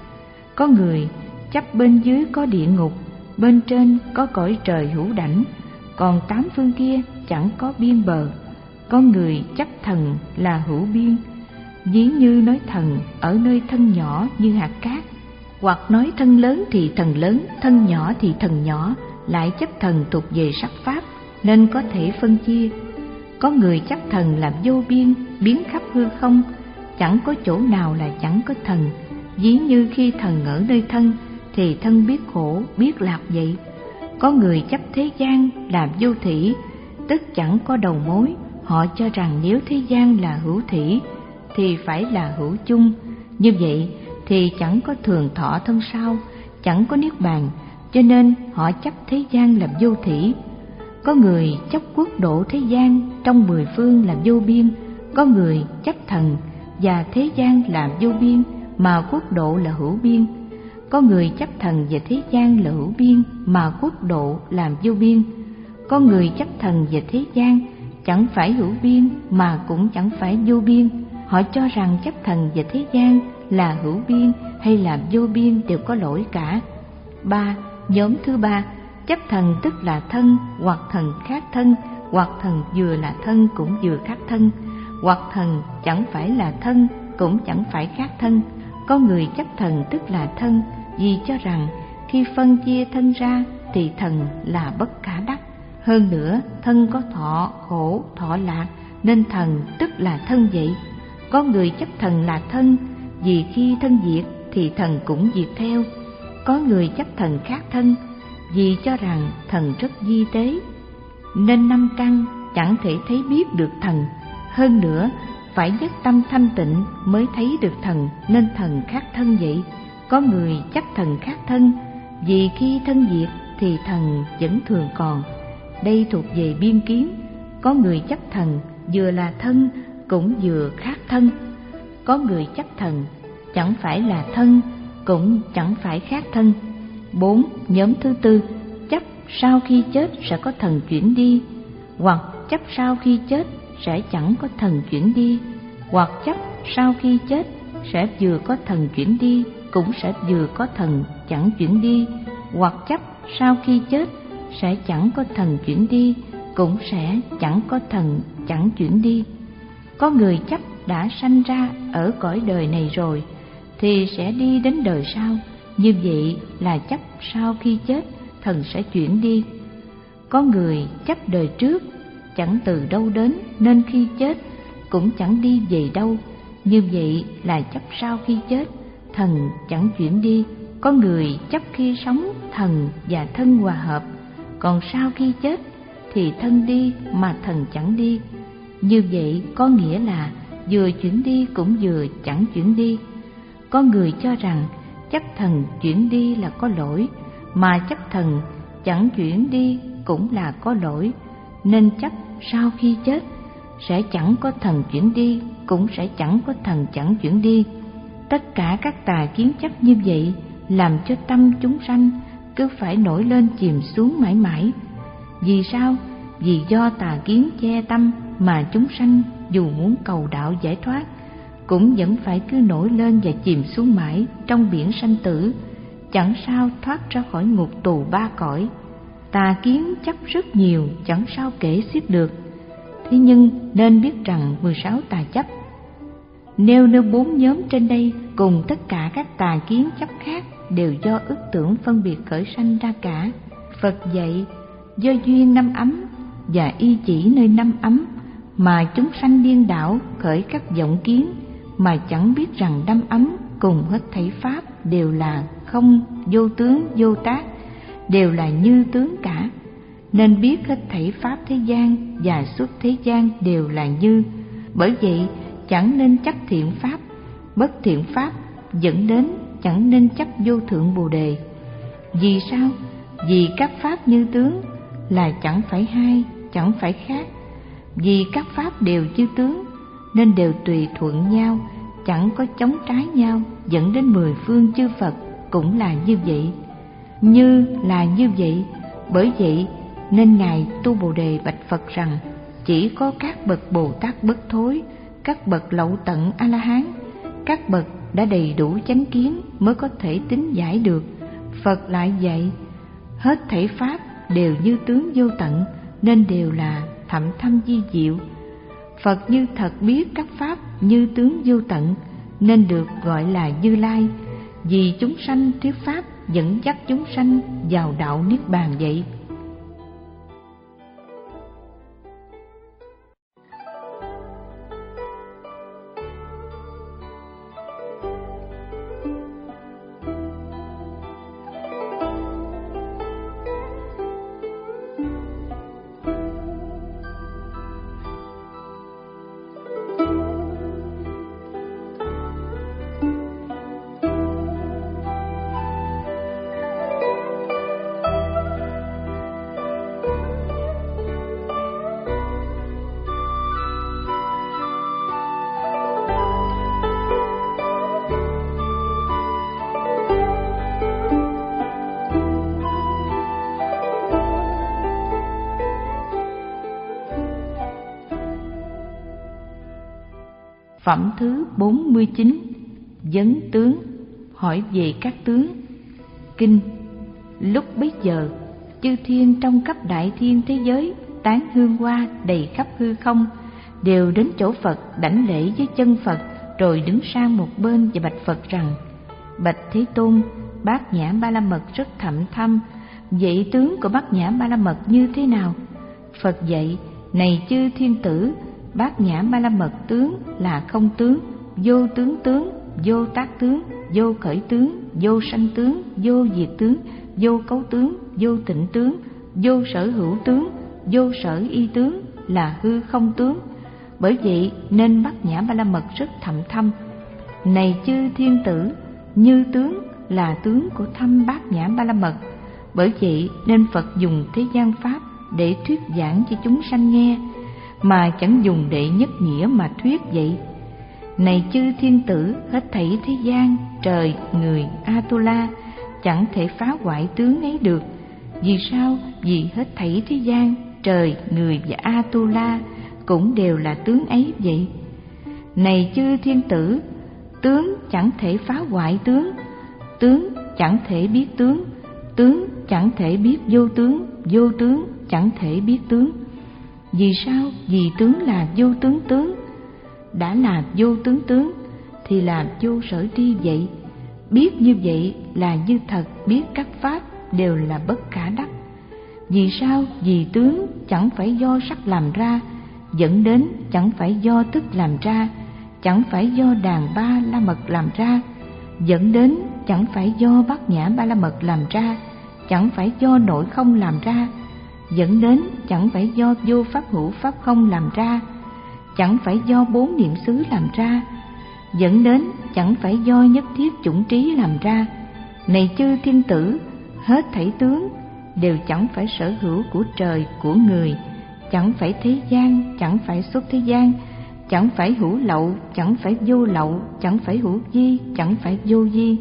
Có người chấp bên dưới có địa ngục, bên trên có cõi trời hữu đảnh, còn tám phương kia chẳng có biên bờ. Có người chấp thần là hữu biên, ví như nói thần ở nơi thân nhỏ như hạt cát, hoặc nói thân lớn thì thần lớn, thân nhỏ thì thần nhỏ, lại chấp thần thuộc về sắc pháp nên có thể phân chia. Có người chấp thần là vô biên, biến khắp hư không, chẳng có chỗ nào là chẳng có thần, ví như khi thần ở nơi thân thì thân biết khổ biết lạc vậy. Có người chấp thế gian là vô thỉ, tức chẳng có đầu mối, họ cho rằng nếu thế gian là hữu thỉ thì phải là hữu chung, như vậy thì chẳng có thường thọ thân sau, chẳng có niết bàn, cho nên họ chấp thế gian là vô thỉ. Có người chấp quốc độ thế gian trong mười phương là vô biên, có người chấp thần và thế gian là vô biên mà quốc độ là hữu biên. Có người chấp thần và thế gian là hữu biên mà quốc độ làm vô biên. Có người chấp thần và thế gian chẳng phải hữu biên mà cũng chẳng phải vô biên, họ cho rằng chấp thần và thế gian là hữu biên hay là vô biên đều có lỗi cả. Ba, nhóm thứ ba, chấp thần tức là thân, hoặc thần khác thân, hoặc thần vừa là thân cũng vừa khác thân, hoặc thần chẳng phải là thân cũng chẳng phải khác thân. Có người chấp thần tức là thân vì cho rằng khi phân chia thân ra thì thần là bất khả đắc. Hơn nữa, thân có thọ khổ thọ lạc nên thần tức là thân vậy. Có người chấp thần là thân vì khi thân diệt thì thần cũng diệt theo. Có người chấp thần khác thân vì cho rằng thần rất di tế, nên năm căn chẳng thể thấy biết được thần. Hơn nữa, phải nhất tâm thanh tịnh mới thấy được thần, nên thần khác thân vậy. Có người chấp thần khác thân vì khi thân diệt thì thần vẫn thường còn. Đây thuộc về biên kiến. Có người chấp thần vừa là thân cũng vừa khác thân. Có người chấp thần chẳng phải là thân cũng chẳng phải khác thân. Bốn, nhóm thứ tư, chấp sau khi chết sẽ có thần chuyển đi, hoặc chấp sau khi chết sẽ chẳng có thần chuyển đi, hoặc chấp sau khi chết sẽ vừa có thần chuyển đi cũng sẽ vừa có thần chẳng chuyển đi, hoặc chấp sau khi chết sẽ chẳng có thần chuyển đi cũng sẽ chẳng có thần chẳng chuyển đi. Có người chấp đã sanh ra ở cõi đời này rồi thì sẽ đi đến đời sau, như vậy là chấp sau khi chết thần sẽ chuyển đi. Có người chấp đời trước chẳng từ đâu đến nên khi chết cũng chẳng đi về đâu, như vậy là chấp sau khi chết thần chẳng chuyển đi. Có người chấp khi sống thần và thân hòa hợp, còn sau khi chết thì thân đi mà thần chẳng đi, như vậy có nghĩa là vừa chuyển đi cũng vừa chẳng chuyển đi. Có người cho rằng chấp thần chuyển đi là có lỗi, mà chấp thần chẳng chuyển đi cũng là có lỗi, nên chấp sau khi chết sẽ chẳng có thần chuyển đi cũng sẽ chẳng có thần chẳng chuyển đi. Tất cả các tà kiến chấp như vậy làm cho tâm chúng sanh cứ phải nổi lên chìm xuống mãi mãi. Vì sao? Vì do tà kiến che tâm mà chúng sanh dù muốn cầu đạo giải thoát cũng vẫn phải cứ nổi lên và chìm xuống mãi trong biển sanh tử, chẳng sao thoát ra khỏi ngục tù ba cõi. Tà kiến chấp rất nhiều, chẳng sao kể xiết được. Thế nhưng nên biết rằng mười sáu tà chấp Nêu nêu bốn nhóm trên đây cùng tất cả các tà kiến chấp khác đều do ức tưởng phân biệt khởi sanh ra cả. Phật dạy do duyên năm ấm và y chỉ nơi năm ấm mà chúng sanh điên đảo khởi các vọng kiến, mà chẳng biết rằng năm ấm cùng hết thảy pháp đều là không, vô tướng vô tác, đều là như tướng cả. Nên biết hết thảy pháp thế gian và xuất thế gian đều là như. Bởi vậy chẳng nên chấp thiện pháp, bất thiện pháp, dẫn đến chẳng nên chấp vô thượng Bồ Đề. Vì sao? Vì các pháp như tướng là chẳng phải hai, chẳng phải khác. Vì các pháp đều như tướng nên đều tùy thuận nhau, chẳng có chống trái nhau, dẫn đến mười phương chư Phật cũng là như vậy. Như là như vậy, bởi vậy nên Ngài Tu Bồ Đề bạch Phật rằng chỉ có các bậc Bồ Tát bất thối, các bậc lậu tận A-la-hán, các bậc đã đầy đủ chánh kiến mới có thể tín giải được. Phật lại dạy hết thảy pháp đều như tướng vô tận nên đều là thậm thâm vi diệu. Phật như thật biết các pháp như tướng vô tận nên được gọi là Như Lai, vì chúng sanh thuyết pháp dẫn dắt chúng sanh vào đạo niết bàn vậy. Phẩm thứ bốn mươi chín. Vấn tướng, hỏi về các tướng. Kinh. Lúc bấy giờ, chư thiên trong khắp đại thiên thế giới tán hương hoa đầy khắp hư không, đều đến chỗ Phật đảnh lễ với chân Phật, rồi đứng sang một bên và bạch Phật rằng: Bạch Thế Tôn, Bát Nhã Ba La Mật rất thậm thâm, vậy tướng của Bát Nhã Ba La Mật như thế nào? Phật dạy: Này chư thiên tử, Bát Nhã Ba La Mật tướng là không tướng, vô tướng tướng, vô tác tướng, vô khởi tướng, vô sanh tướng, vô diệt tướng, vô cấu tướng, vô tịnh tướng, vô sở hữu tướng, vô sở y tướng, là hư không tướng. Bởi vậy nên Bát Nhã Ba La Mật rất thậm thâm. Này chư thiên tử, như tướng là tướng của thâm Bát Nhã Ba La Mật. Bởi vậy nên Phật dùng thế gian pháp để thuyết giảng cho chúng sanh nghe, mà chẳng dùng để nhất nghĩa mà thuyết vậy. Này chư thiên tử, hết thảy thế gian, trời, người, Atula chẳng thể phá hoại tướng ấy được. Vì sao? Vì hết thảy thế gian, trời, người và Atula cũng đều là tướng ấy vậy. Này chư thiên tử, tướng chẳng thể phá hoại tướng, tướng chẳng thể biết tướng, tướng chẳng thể biết vô tướng, vô tướng chẳng thể biết tướng. Vì sao? Vì tướng là vô tướng tướng. Đã là vô tướng tướng thì là vô sở tri vậy. Biết như vậy là như thật biết các pháp đều là bất khả đắc. Vì sao? Vì tướng chẳng phải do sắc làm ra, dẫn đến chẳng phải do thức làm ra, chẳng phải do đàn ba la mật làm ra, dẫn đến chẳng phải do bát nhã ba la mật làm ra, chẳng phải do nội không làm ra, dẫn đến chẳng phải do vô pháp hữu pháp không làm ra, chẳng phải do bốn niệm xứ làm ra, dẫn đến chẳng phải do nhất thiết chủng trí làm ra. Này chư thiên tử, hết thảy tướng đều chẳng phải sở hữu của trời, của người, chẳng phải thế gian, chẳng phải xuất thế gian, chẳng phải hữu lậu, chẳng phải vô lậu, chẳng phải hữu vi, chẳng phải vô vi.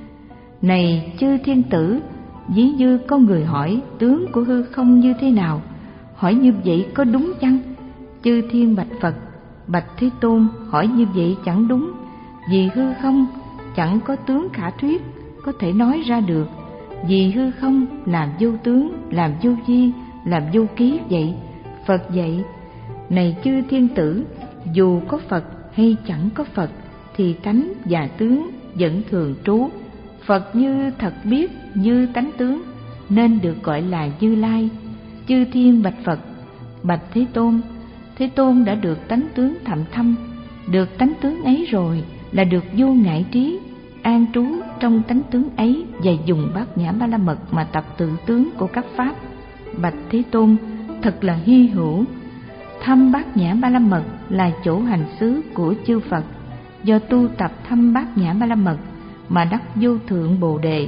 Này chư thiên tử, ví như có người hỏi tướng của hư không như thế nào, hỏi như vậy có đúng chăng? Chư thiên bạch Phật: Bạch Thế Tôn, hỏi như vậy chẳng đúng, vì hư không chẳng có tướng khả thuyết, có thể nói ra được. Vì hư không làm vô tướng, làm vô vi, làm vô ký vậy. Phật dạy: Này chư thiên tử, dù có Phật hay chẳng có Phật, thì tánh và tướng vẫn thường trú. Phật như thật biết như tánh tướng, nên được gọi là Như Lai. Chư thiên bạch Phật: bạch Thế Tôn, Thế Tôn đã được tánh tướng thậm thâm. Được tánh tướng ấy rồi là được vô ngại trí, an trú trong tánh tướng ấy và dùng bát nhã ba la mật mà tập tự tướng của các pháp. Bạch Thế Tôn, thật là hy hữu. Thâm bát nhã ba la mật là chỗ hành xứ của chư Phật. Do tu tập thâm bát nhã ba la mật mà đắc vô thượng bồ đề.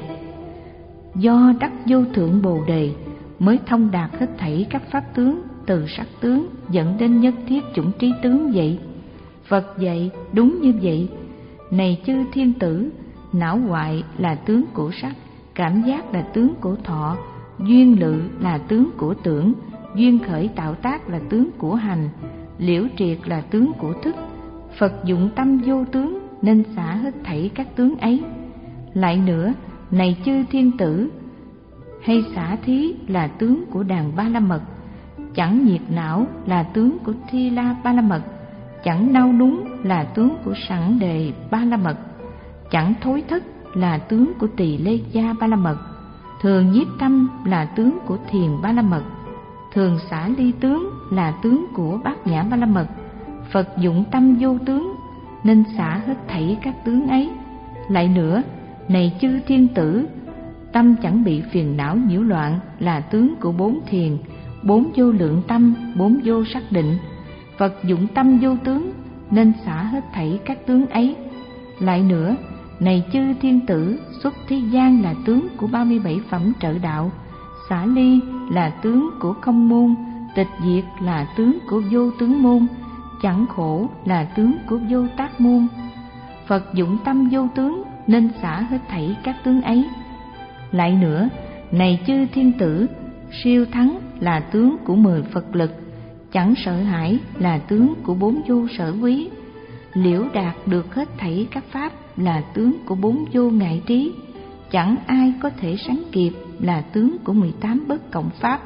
Do đắc vô thượng bồ đề mới thông đạt hết thảy các pháp tướng, từ sắc tướng dẫn đến nhất thiết chủng trí tướng vậy. Phật dạy đúng như vậy. Này chư thiên tử, não hoại là tướng của sắc, cảm giác là tướng của thọ, duyên lự là tướng của tưởng, duyên khởi tạo tác là tướng của hành, liễu triệt là tướng của thức. Phật dụng tâm vô tướng nên xả hết thảy các tướng ấy. Lại nữa, này chư thiên tử, hay xả thí là tướng của đàn ba la mật, chẳng nhiệt não là tướng của thi la ba la mật, chẳng nao núng là tướng của sẵn đề ba la mật, chẳng thối thất là tướng của tỳ lê gia ba la mật, thường nhiếp tâm là tướng của thiền ba la mật, thường xả ly tướng là tướng của bát nhã ba la mật. Phật dụng tâm vô tướng nên xả hết thảy các tướng ấy. Lại nữa, này chư thiên tử, tâm chẳng bị phiền não nhiễu loạn là tướng của bốn thiền, bốn vô lượng tâm, bốn vô sắc định. Phật dụng tâm vô tướng nên xả hết thảy các tướng ấy. Lại nữa, này chư thiên tử, xuất thế gian là tướng của ba mươi bảy phẩm trợ đạo, xả ly là tướng của không môn, tịch diệt là tướng của vô tướng môn, chẳng khổ là tướng của vô tác môn. Phật dụng tâm vô tướng nên xả hết thảy các tướng ấy. Lại nữa, này chư thiên tử, siêu thắng là tướng của mười Phật lực, chẳng sợ hãi là tướng của bốn vô sở quý, liễu đạt được hết thảy các pháp là tướng của bốn vô ngại trí, chẳng ai có thể sánh kịp là tướng của mười tám bất cộng pháp.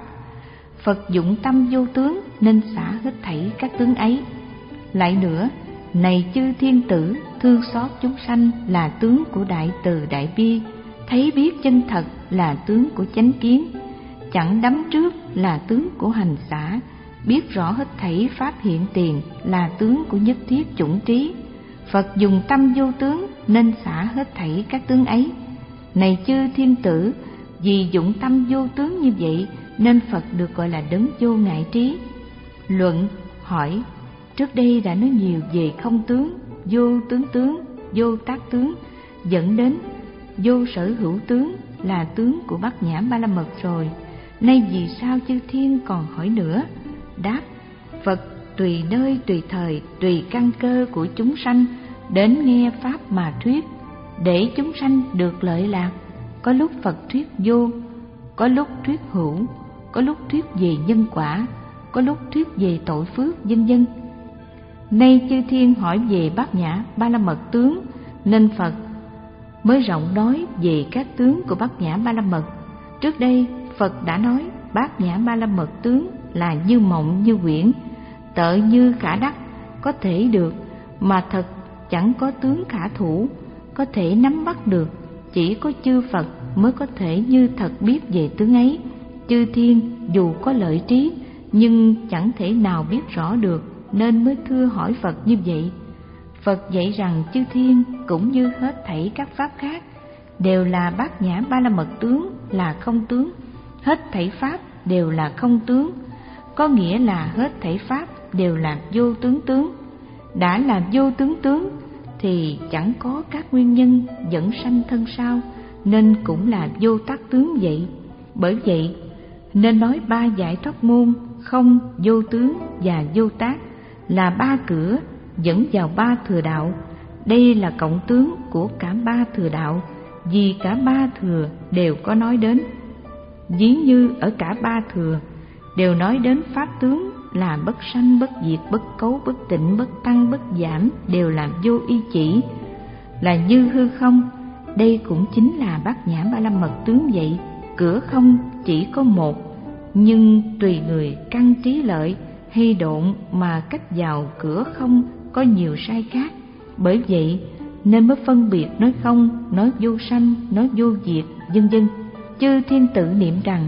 Phật dụng tâm vô tướng nên xả hết thảy các tướng ấy. Lại nữa, này chư thiên tử, thương xót chúng sanh là tướng của đại từ đại bi, thấy biết chân thật là tướng của chánh kiến, chẳng đắm trước là tướng của hành xả, biết rõ hết thảy pháp hiện tiền là tướng của nhất thiết chủng trí. Phật dùng tâm vô tướng nên xả hết thảy các tướng ấy. Này chư thiên tử, vì dụng tâm vô tướng như vậy nên Phật được gọi là đấng vô ngại trí. Luận hỏi: trước đây đã nói nhiều về không tướng, vô tướng tướng, vô tác tướng, dẫn đến vô sở hữu tướng là tướng của bát nhã ba la mật rồi. Nay vì sao chư thiên còn hỏi nữa? Đáp: Phật tùy nơi tùy thời tùy căn cơ của chúng sanh đến nghe pháp mà thuyết, để chúng sanh được lợi lạc. Có lúc Phật thuyết vô, có lúc thuyết hữu, có lúc thuyết về nhân quả, có lúc thuyết về tội phước, vân vân. Nay chư thiên hỏi về bát nhã ba la mật tướng nên Phật mới rộng nói về các tướng của bát nhã ba la mật. Trước đây Phật đã nói bát nhã ba la mật tướng là như mộng như quyển, tợ như khả đắc, có thể được mà thật chẳng có tướng khả thủ, có thể nắm bắt được, chỉ có chư Phật mới có thể như thật biết về tướng ấy. Chư thiên dù có lợi trí nhưng chẳng thể nào biết rõ được, nên mới thưa hỏi Phật như vậy. Phật dạy rằng chư thiên cũng như hết thảy các pháp khác đều là bát nhã ba la mật tướng, là không tướng. Hết thảy pháp đều là không tướng, có nghĩa là hết thảy pháp đều là vô tướng tướng. Đã là vô tướng tướng thì chẳng có các nguyên nhân dẫn sanh thân sao, nên cũng là vô tác tướng vậy. Bởi vậy nên nói ba giải thoát môn không, vô tướng và vô tác là ba cửa dẫn vào ba thừa đạo. Đây là cộng tướng của cả ba thừa đạo, vì cả ba thừa đều có nói đến. Ví như ở cả ba thừa đều nói đến pháp tướng là bất sanh, bất diệt, bất cấu, bất tịnh, bất tăng, bất giảm, đều là vô y chỉ, là như hư không. Đây cũng chính là bát nhã ba la mật tướng vậy. Cửa không chỉ có một, nhưng tùy người căn trí lợi hay độn mà cách vào cửa không có nhiều sai khác. Bởi vậy nên mới phân biệt nói không, nói vô sanh, nói vô diệt, vân vân. Chư thiên tự niệm rằng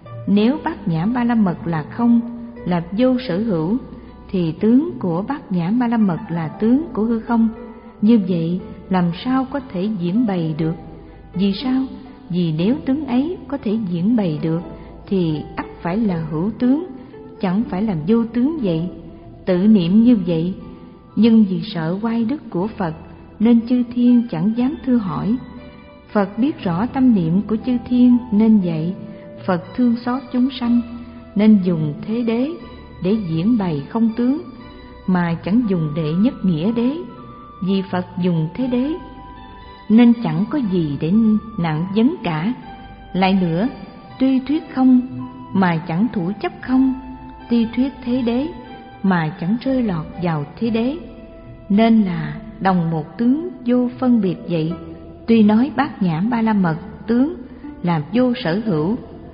nếu bát nhã ba la mật là không, là vô sở hữu, thì tướng của bát nhã ba la mật là tướng của hư không. Như vậy làm sao có thể diễn bày được? Vì sao? Vì nếu tướng ấy có thể diễn bày được thì ắt phải là hữu tướng, chẳng phải là vô tướng vậy. Tự niệm như vậy, nhưng vì sợ oai đức của Phật nên chư thiên chẳng dám thưa hỏi. Phật biết rõ tâm niệm của chư thiên nên vậy. Phật thương xót chúng sanh nên dùng thế đế để diễn bày không tướng, mà chẳng dùng đệ nhất nghĩa đế. Vì Phật dùng thế đế nên chẳng có gì để nặng vấn cả. Lại nữa, tuy thuyết không mà chẳng thủ chấp không, tuy thuyết thế đế mà chẳng rơi lọt vào thế đế, nên là đồng một tướng vô phân biệt vậy. Tuy nói bát nhã ba la mật tướng là vô sở hữu,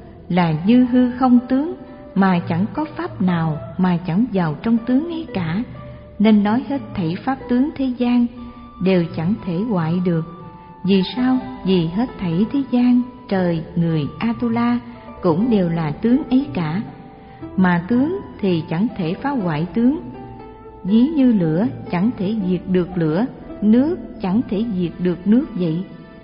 là như hư không tướng, mà chẳng có pháp nào mà chẳng vào trong tướng ấy cả, nên nói hết thảy pháp tướng thế gian đều chẳng thể hoại được. Vì sao? Vì hết thảy thế gian, trời, người, Atula cũng đều là tướng ấy cả, mà tướng thì chẳng thể phá hoại tướng. Ví như lửa chẳng thể diệt được lửa, nước chẳng thể diệt được nước vậy.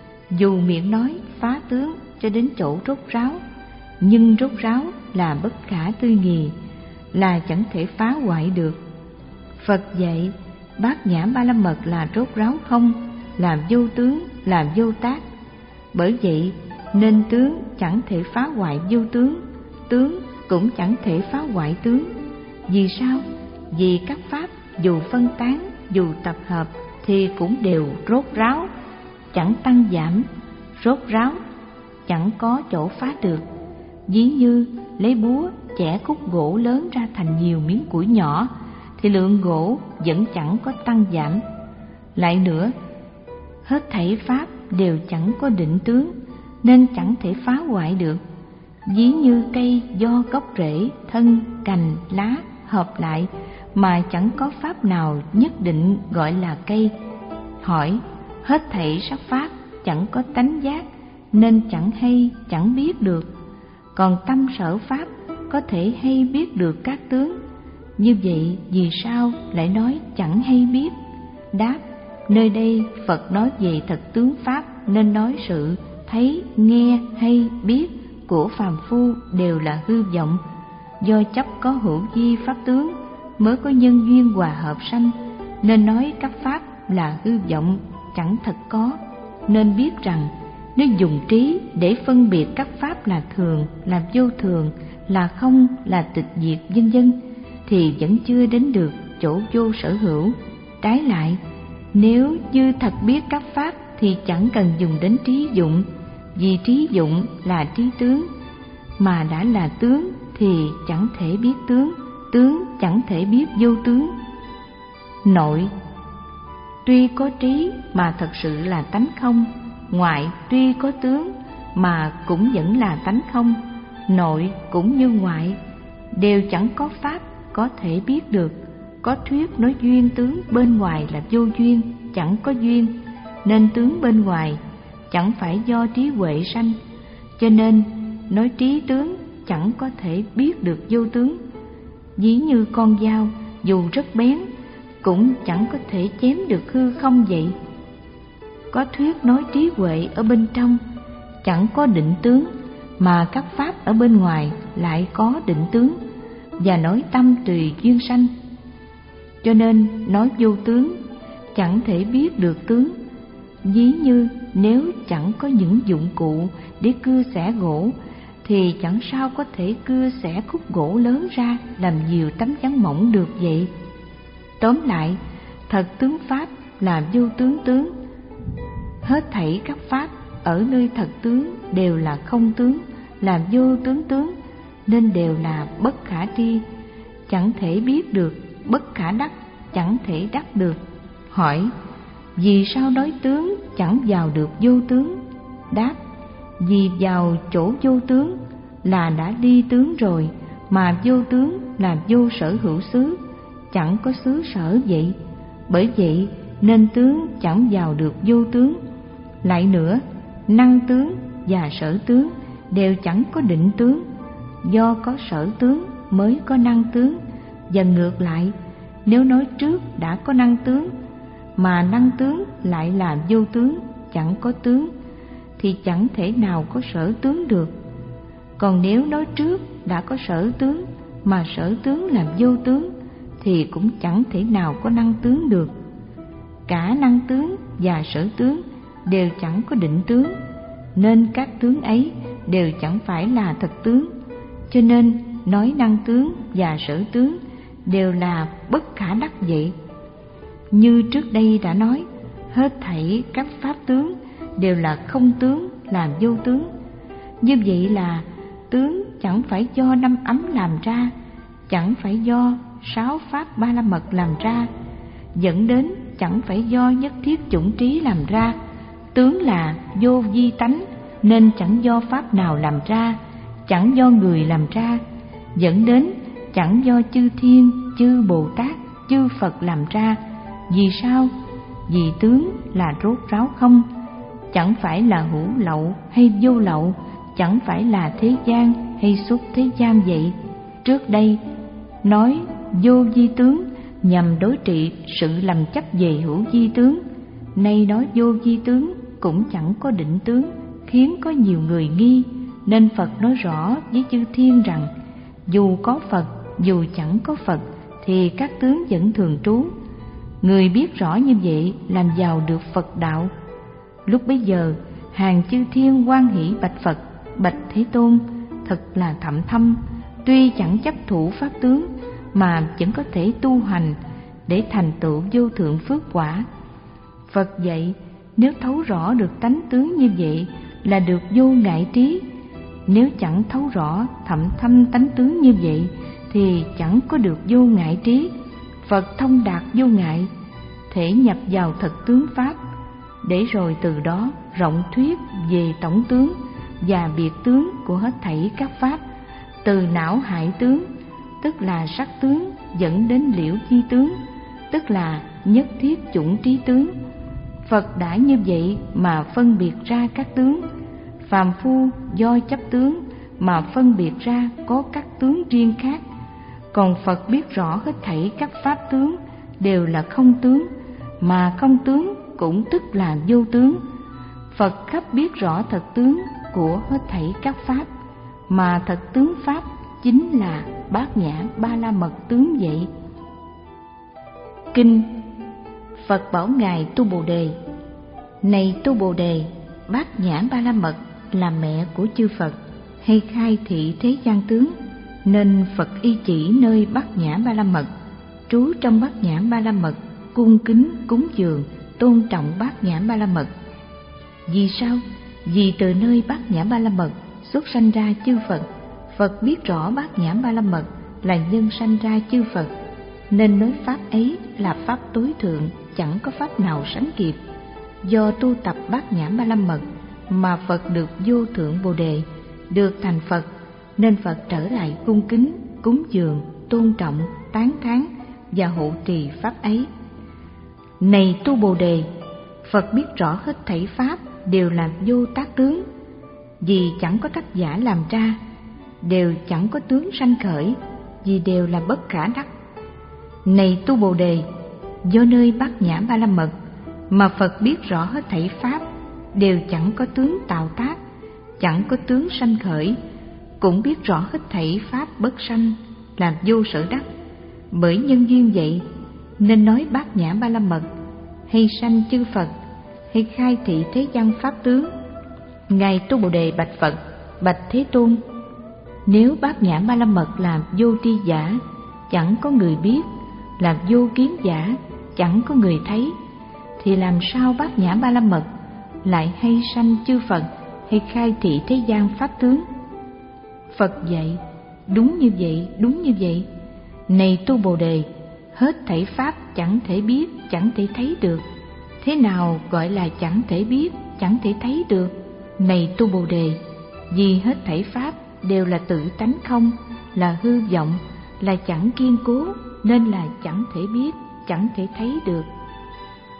Dù miệng nói phá tướng cho đến chỗ rốt ráo, nhưng rốt ráo là bất khả tư nghì, là chẳng thể phá hoại được. Phật dạy bát nhã ba la mật là rốt ráo không, là vô tướng, là vô tác. Bởi vậy nên tướng chẳng thể phá hoại vô tướng, tướng cũng chẳng thể phá hoại tướng. Vì sao? Vì các pháp dù phân tán, dù tập hợp thì cũng đều rốt ráo, chẳng tăng giảm. Rốt ráo chẳng có chỗ phá được. Ví như lấy búa chẻ khúc gỗ lớn ra thành nhiều miếng củi nhỏ thì lượng gỗ vẫn chẳng có tăng giảm. Lại nữa, hết thảy pháp đều chẳng có định tướng nên chẳng thể phá hoại được. Ví như cây do gốc rễ, thân, cành, lá hợp lại mà chẳng có pháp nào nhất định gọi là cây. Hỏi, hết thảy sắc pháp chẳng có tánh giác nên chẳng hay chẳng biết được. Còn tâm sở pháp có thể hay biết được các tướng. Như vậy vì sao lại nói chẳng hay biết? Đáp, nơi đây Phật nói về thật tướng pháp nên nói sự thấy, nghe hay biết của phàm phu đều là hư vọng. Do chấp có hữu vi pháp tướng mới có nhân duyên hòa hợp sanh, nên nói các pháp là hư vọng, chẳng thật có. Nên biết rằng nếu dùng trí để phân biệt các pháp là thường, là vô thường, là không, là tịch diệt, vân vân, thì vẫn chưa đến được chỗ vô sở hữu. Trái lại, nếu như thật biết các pháp thì chẳng cần dùng đến trí dụng, vì trí dụng là trí tướng, mà đã là tướng thì chẳng thể biết tướng, tướng chẳng thể biết vô tướng. Nội tuy có trí mà thật sự là tánh không, ngoại tuy có tướng mà cũng vẫn là tánh không. Nội cũng như ngoại đều chẳng có pháp có thể biết được. Có thuyết nói duyên tướng bên ngoài là vô duyên, chẳng có duyên, nên tướng bên ngoài chẳng phải do trí huệ sanh, cho nên nói trí tướng chẳng có thể biết được vô tướng. Ví như con dao dù rất bén cũng chẳng có thể chém được hư không vậy. Có thuyết nói trí huệ ở bên trong chẳng có định tướng, mà các pháp ở bên ngoài lại có định tướng, và nói tâm tùy duyên sanh, cho nên nói vô tướng chẳng thể biết được tướng. Ví như nếu chẳng có những dụng cụ để cưa xẻ gỗ thì chẳng sao có thể cưa xẻ khúc gỗ lớn ra làm nhiều tấm ván mỏng được vậy. Tóm lại, thật tướng pháp là vô tướng tướng. Hết thảy các pháp ở nơi thật tướng đều là không tướng, là vô tướng tướng, nên đều là bất khả tri, chẳng thể biết được, bất khả đắc, chẳng thể đắc được. Hỏi, vì sao nói tướng chẳng vào được vô tướng? Đáp, vì vào chỗ vô tướng là đã đi tướng rồi, mà vô tướng là vô sở hữu xứ, chẳng có xứ sở vậy. Bởi vậy nên tướng chẳng vào được vô tướng. Lại nữa, năng tướng và sở tướng đều chẳng có định tướng, do có sở tướng mới có năng tướng. Và ngược lại, nếu nói trước đã có năng tướng mà năng tướng lại là vô tướng, chẳng có tướng, thì chẳng thể nào có sở tướng được. Còn nếu nói trước đã có sở tướng mà sở tướng là vô tướng, thì cũng chẳng thể nào có năng tướng được. Cả năng tướng và sở tướng đều chẳng có định tướng, nên các tướng ấy đều chẳng phải là thật tướng. Cho nên nói năng tướng và sở tướng đều là bất khả đắc vậy. Như trước đây đã nói, hết thảy các pháp tướng đều là không tướng, là vô tướng. Như vậy là tướng chẳng phải do năm ấm làm ra, chẳng phải do sáu pháp ba la mật làm ra, dẫn đến chẳng phải do nhất thiết chủng trí làm ra. Tướng là vô vi tánh, nên chẳng do pháp nào làm ra, chẳng do người làm ra, dẫn đến chẳng do chư thiên, chư Bồ Tát, chư Phật làm ra. Vì sao? Vì tướng là rốt ráo không, chẳng phải là hữu lậu hay vô lậu, chẳng phải là thế gian hay xuất thế gian vậy. Trước đây nói vô vi tướng nhằm đối trị sự lầm chấp về hữu vi tướng, nay nói vô vi tướng cũng chẳng có định tướng, khiến có nhiều người nghi. Nên Phật nói rõ với chư thiên rằng, dù có Phật, dù chẳng có Phật, thì các tướng vẫn thường trú. Người biết rõ như vậy làm giàu được Phật đạo. Lúc bấy giờ, hàng chư thiên hoan hỷ bạch Phật: bạch Thế Tôn, thật là thậm thâm, tuy chẳng chấp thủ pháp tướng mà vẫn có thể tu hành để thành tựu vô thượng phước quả. Phật dạy, nếu thấu rõ được tánh tướng như vậy là được vô ngại trí. Nếu chẳng thấu rõ thậm thâm tánh tướng như vậy thì chẳng có được vô ngại trí. Phật thông đạt vô ngại, thể nhập vào thật tướng pháp, để rồi từ đó rộng thuyết về tổng tướng và biệt tướng của hết thảy các pháp, từ não hại tướng, tức là sắc tướng, dẫn đến liễu chi tướng, tức là nhất thiết chủng trí tướng. Phật đã như vậy mà phân biệt ra các tướng. Phàm phu do chấp tướng mà phân biệt ra có các tướng riêng khác. Còn Phật biết rõ hết thảy các pháp tướng đều là không tướng, mà không tướng cũng tức là vô tướng. Phật khắp biết rõ thật tướng của hết thảy các pháp, mà thật tướng pháp chính là bát nhã ba la mật tướng vậy. Kinh Phật bảo ngài Tu Bồ Đề: này Tu Bồ Đề, bát nhã ba la mật là mẹ của chư Phật, hay khai thị thế gian tướng, nên Phật y chỉ nơi bát nhã ba la mật, trú trong bát nhã ba la mật, cung kính cúng dường, tôn trọng bát nhã ba la mật. Vì sao? Vì từ nơi bát nhã ba la mật xuất sanh ra chư Phật. Phật biết rõ bát nhã ba la mật là nhân sanh ra chư Phật, nên nói pháp ấy là pháp tối thượng, chẳng có pháp nào sánh kịp. Do tu tập bát nhã ba la mật mà Phật được vô thượng Bồ Đề, được thành Phật, nên Phật trở lại cung kính, cúng dường, tôn trọng, tán thán và hộ trì pháp ấy. Này Tu Bồ Đề, Phật biết rõ hết thảy pháp đều là vô tác tướng, vì chẳng có tác giả làm ra, đều chẳng có tướng sanh khởi, vì đều là bất khả đắc. Này Tu Bồ Đề, do nơi bát nhã ba la mật mà Phật biết rõ hết thảy pháp đều chẳng có tướng tạo tác, chẳng có tướng sanh khởi, cũng biết rõ hết thảy pháp bất sanh, là vô sở đắc. Bởi nhân duyên vậy nên nói bát nhã ba la mật, hay sanh chư Phật, hay khai thị thế gian pháp tướng. Ngài Tu Bồ Đề bạch Phật: bạch Thế Tôn, nếu bát nhã ba la mật là vô tri giả, chẳng có người biết, là vô kiến giả, chẳng có người thấy, thì làm sao bát nhã ba la mật lại hay sanh chư Phật, hay khai thị thế gian pháp tướng? Phật dạy: đúng như vậy, đúng như vậy. Này Tu Bồ Đề, hết thảy pháp chẳng thể biết, chẳng thể thấy được. Thế nào gọi là chẳng thể biết, chẳng thể thấy được? Này Tu Bồ Đề, vì hết thảy pháp đều là tự tánh không, là hư vọng, là chẳng kiên cố, nên là chẳng thể biết, chẳng thể thấy được.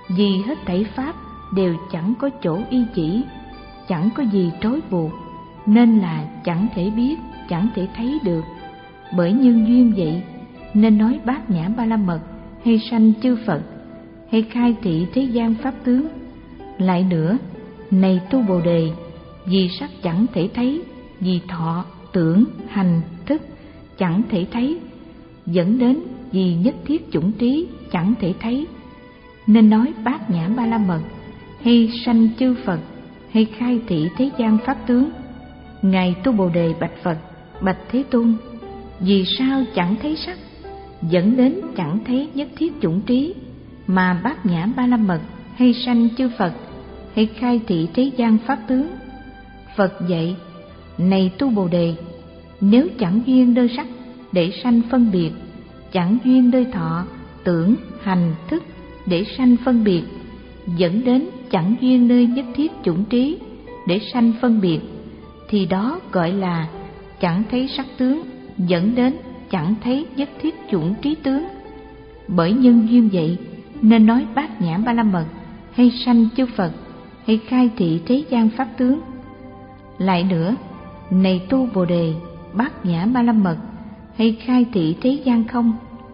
vì hết thảy pháp đều chẳng có chỗ y chỉ, chẳng có gì trói buộc, nên là chẳng thể biết, chẳng thể thấy được. Bởi nhân duyên vậy nên nói bát nhã ba la mật, hay sanh chư Phật, hay khai thị thế gian pháp tướng. Lại nữa, này tu Bồ Đề, vì sắc chẳng thể thấy, vì thọ, tưởng, hành, thức chẳng thể thấy, dẫn đến vì nhất thiết chủng trí chẳng thể thấy, nên nói bát nhã ba la mật, hay sanh chư Phật, hay khai thị thế gian pháp tướng. Ngài tu Bồ Đề bạch Phật: bạch Thế Tôn, vì sao chẳng thấy sắc, dẫn đến chẳng thấy nhất thiết chủng trí, mà bát nhã ba la mật, hay sanh chư Phật, hay khai thị thế gian pháp tướng? Phật dạy: này tu Bồ Đề, nếu chẳng duyên đôi sắc để sanh phân biệt, chẳng duyên đôi thọ, tưởng, hành, thức để sanh phân biệt, dẫn đến chẳng duyên nơi nhất thiết chủng trí để sanh phân biệt, thì đó gọi là chẳng thấy sắc tướng, dẫn đến chẳng thấy nhất thiết chủng trí tướng. Bởi nhân duyên vậy nên nói bát nhã ba la mật, hay sanh chư Phật, hay khai thị thế gian pháp tướng. Lại nữa, này tu Bồ Đề, bát nhã ba la mật, hay khai thị thế gian không?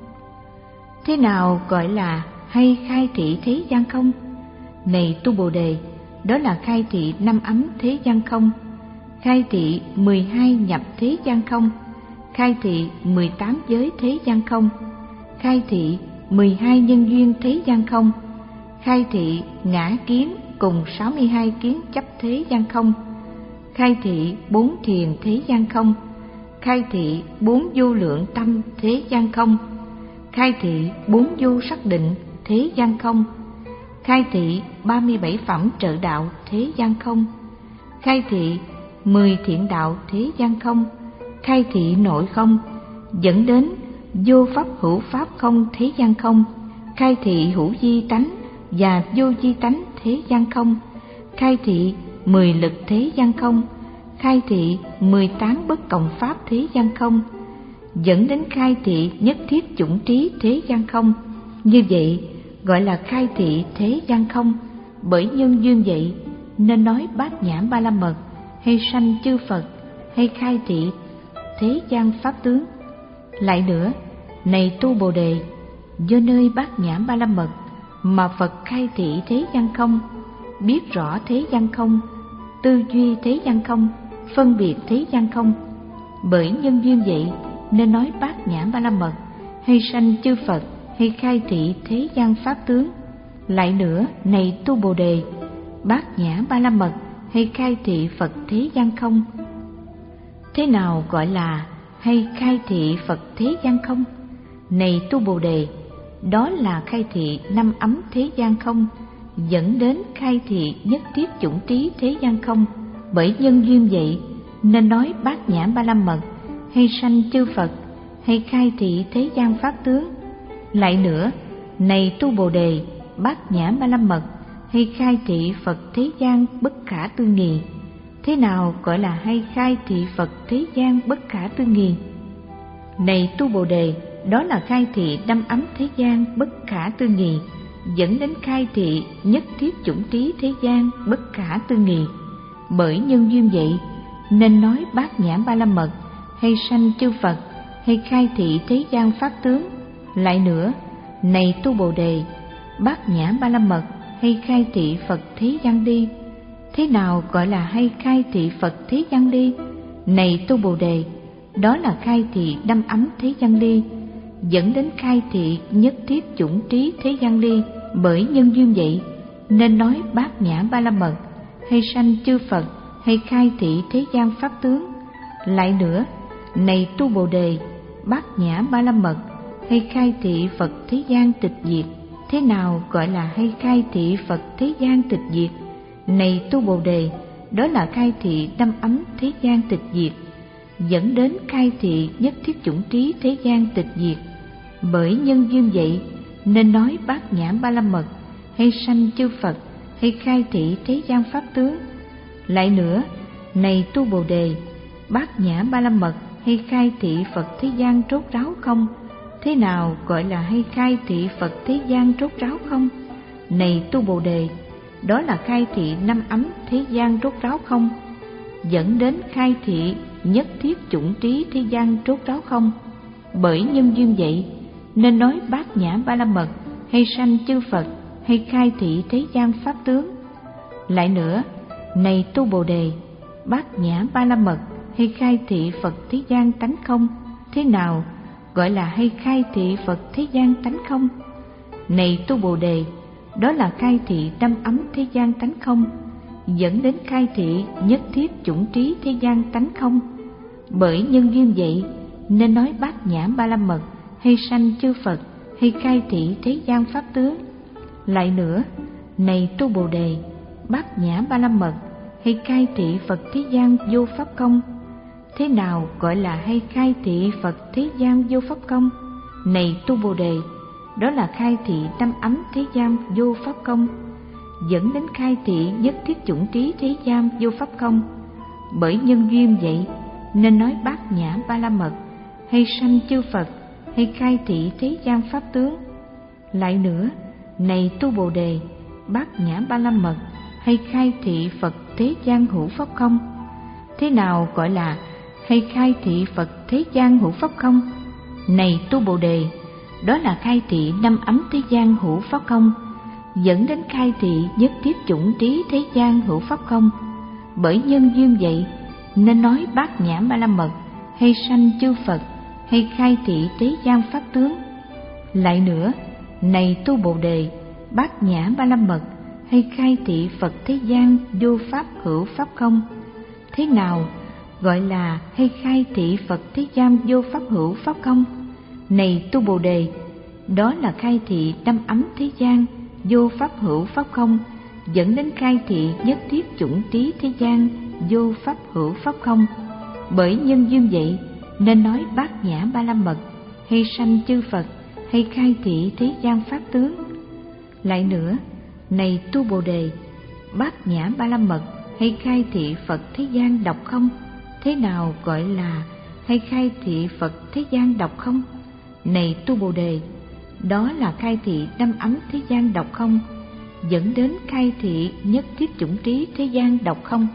Thế nào gọi là hay khai thị thế gian không? Này tu Bồ Đề, đó là khai thị năm ấm thế gian không, khai thị mười hai nhập thế gian không, khai thị mười tám giới thế gian không, khai thị mười hai nhân duyên thế gian không, khai thị ngã kiến cùng sáu mươi hai kiến chấp thế gian không, khai thị bốn thiền thế gian không, khai thị bốn vô lượng tâm thế gian không, khai thị bốn vô sắc định thế gian không, khai thị ba mươi bảy phẩm trợ đạo thế gian không, khai thị mười thiện đạo thế gian không, khai thị nội không, dẫn đến vô pháp hữu pháp không thế gian không, khai thị hữu di tánh và vô di tánh thế gian không, khai thị mười lực thế gian không, khai thị mười tám bất cộng pháp thế gian không, dẫn đến khai thị nhất thiết chủng trí thế gian không. Như vậy gọi là khai thị thế gian không. Bởi nhân duyên vậy nên nói bát nhã ba la mật, hay sanh chư Phật, hay khai thị thế gian pháp tướng. Lại nữa, này tu Bồ Đề, do nơi bát nhã ba la mật mà Phật khai thị thế gian không, biết rõ thế gian không, tư duy thế gian không, phân biệt thế gian không. Bởi nhân duyên vậy nên nói bát nhã ba la mật, hay sanh chư Phật, hay khai thị thế gian pháp tướng. Lại nữa, này tu Bồ Đề, bát nhã ba la mật, hay khai thị Phật thế gian không. Thế nào gọi là hay khai thị Phật thế gian không? Này tu Bồ Đề, đó là khai thị năm ấm thế gian không, dẫn đến khai thị nhất thiết chủng trí thế gian không. Bởi nhân duyên vậy nên nói bát nhã ba la mật, hay sanh chư Phật, hay khai thị thế gian pháp tướng. Lại nữa, này tu Bồ Đề, bát nhã ba la mật, hay khai thị Phật thế gian bất khả tư nghì. Thế nào gọi là hay khai thị Phật thế gian bất khả tư nghì? Này tu Bồ Đề, đó là khai thị năm ấm thế gian bất khả tư nghì, dẫn đến khai thị nhất thiết chủng trí thế gian bất khả tư nghì. Bởi nhân duyên vậy nên nói bát nhã ba la mật, hay sanh chư Phật, hay khai thị thế gian pháp tướng. Lại nữa, này tu Bồ Đề, bát nhã ba la mật, hay khai thị Phật thế gian đi. Thế nào gọi là hay khai thị Phật thế gian đi? Này tu Bồ Đề, đó là khai thị năm ấm thế gian đi, dẫn đến khai thị nhất thiết chủng trí thế gian đi. Bởi nhân duyên vậy nên nói bát nhã ba la mật, hay sanh chư Phật, hay khai thị thế gian pháp tướng. Lại nữa, này tu Bồ Đề, bát nhã ba la mật, hay khai thị Phật thế gian tịch diệt. Thế nào gọi là hay khai thị Phật thế gian tịch diệt? Này tu Bồ Đề, đó là khai thị năm ấm thế gian tịch diệt, dẫn đến khai thị nhất thiết chủng trí thế gian tịch diệt. Bởi nhân duyên vậy nên nói bát nhã ba la mật, hay sanh chư Phật, hay khai thị thế gian pháp tướng. Lại nữa, này tu Bồ Đề, bát nhã ba la mật, hay khai thị Phật thế gian rốt ráo không? Thế nào gọi là hay khai thị Phật thế gian rốt ráo không? này tu Bồ Đề, đó là khai thị năm ấm thế gian rốt ráo không, dẫn đến khai thị nhất thiết chủng trí thế gian rốt ráo không. Bởi nhân duyên vậy nên nói bát nhã ba la mật, hay sanh chư Phật, hay khai thị thế gian pháp tướng. Lại nữa, này tu Bồ Đề, bát nhã ba la mật hay khai thị Phật thế gian tánh không, thế nào gọi là hay khai thị Phật thế gian tánh không? Này tu Bồ Đề, đó là khai thị năm ấm thế gian tánh không, dẫn đến khai thị nhất thiết chủng trí thế gian tánh không. Bởi nhân duyên vậy nên nói bát nhã ba la mật hay sanh chư Phật, hay khai thị thế gian pháp tướng. Lại nữa, này tu Bồ Đề, bát nhã ba la mật hay khai thị Phật thế gian vô pháp công, thế nào gọi là hay khai thị Phật thế gian vô pháp công? Này tu Bồ Đề, đó là khai thị năm ấm thế gian vô pháp công, dẫn đến khai thị nhất thiết chủng trí thế gian vô pháp công. Bởi nhân duyên vậy nên nói bát nhã ba la mật hay sanh chư Phật, hay khai thị thế gian pháp tướng. Lại nữa, này tu Bồ Đề, bát nhã ba la mật hay khai thị Phật thế gian hữu pháp không, thế nào gọi là hay khai thị Phật thế gian hữu pháp không? Này tu Bồ Đề, đó là khai thị năm ấm thế gian hữu pháp không, dẫn đến khai thị nhất thiết chủng trí thế gian hữu pháp không. Bởi nhân duyên vậy nên nói bát nhã ba la mật hay sanh chư Phật, hay khai thị thế gian pháp tướng. Lại nữa, này tu Bồ Đề, bát nhã ba la mật hay khai thị Phật thế gian vô pháp hữu pháp không, thế nào gọi là hay khai thị Phật thế gian vô pháp hữu pháp không? Này tu Bồ Đề, đó là khai thị năm ấm thế gian vô pháp hữu pháp không, dẫn đến khai thị nhất thiết chủng trí thế gian vô pháp hữu pháp không. Bởi nhân duyên vậy nên nói bát nhã ba la mật hay sanh chư Phật, hay khai thị thế gian pháp tướng. Lại nữa, này tu Bồ Đề, bát nhã ba la mật hay khai thị Phật thế gian độc không, thế nào gọi là hay khai thị Phật thế gian độc không? Này tu Bồ Đề, đó là khai thị năm ấm thế gian độc không, dẫn đến khai thị nhất thiết chủng trí thế gian độc không.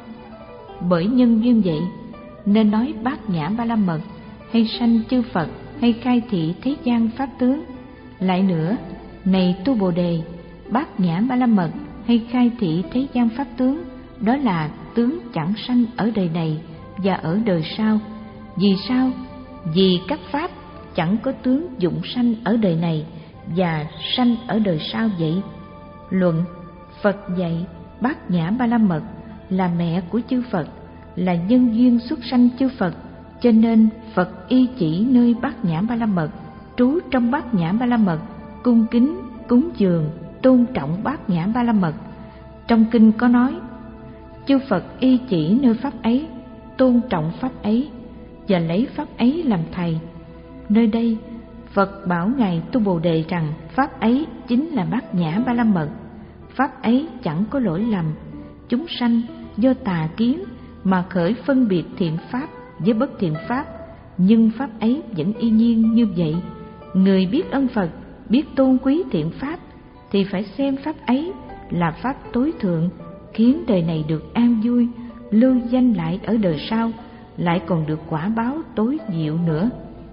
Bởi nhân duyên vậy nên nói bát nhã ba la mật hay sanh chư Phật, hay khai thị thế gian pháp tướng. Lại nữa, này tu Bồ Đề, bát nhã ba la mật hay khai thị thế gian pháp tướng, đó là tướng chẳng sanh ở đời này và ở đời sau. Vì sao? Vì các pháp chẳng có tướng dụng sanh ở đời này và sanh ở đời sau vậy. Luận: Phật dạy bát nhã ba la mật là mẹ của chư Phật, là nhân duyên xuất sanh chư Phật, cho nên Phật y chỉ nơi bát nhã ba la mật, trú trong bát nhã ba la mật, cung kính cúng dường tôn trọng bát nhã ba la mật. Trong kinh có nói: chư Phật y chỉ nơi pháp ấy, tôn trọng pháp ấy và lấy pháp ấy làm thầy. Nơi đây Phật bảo ngài tu Bồ Đề rằng pháp ấy chính là bát nhã ba la mật. Pháp ấy chẳng có lỗi lầm. Chúng sanh do tà kiến mà khởi phân biệt thiện pháp với bất thiện pháp, nhưng pháp ấy vẫn y nhiên như vậy. Người biết ân Phật, biết tôn quý thiện pháp thì phải xem pháp ấy là pháp tối thượng, khiến đời này được an vui, lưu danh lại ở đời sau, lại còn được quả báo tối diệu nữa.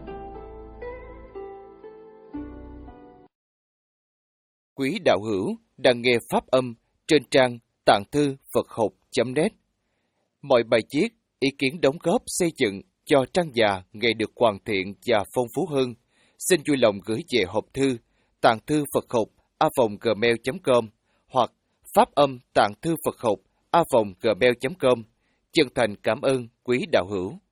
Quý đạo hữu đang nghe pháp âm trên trang tạng thư Phật học chấm net. Mọi bài viết, ý kiến đóng góp xây dựng cho trang già ngày được hoàn thiện và phong phú hơn, xin vui lòng gửi về hộp thư tạng thư Phật học a vòng gmail chấm com hoặc pháp âm tạng thư Phật học a vòng gmail chấm com. Chân thành cảm ơn quý đạo hữu.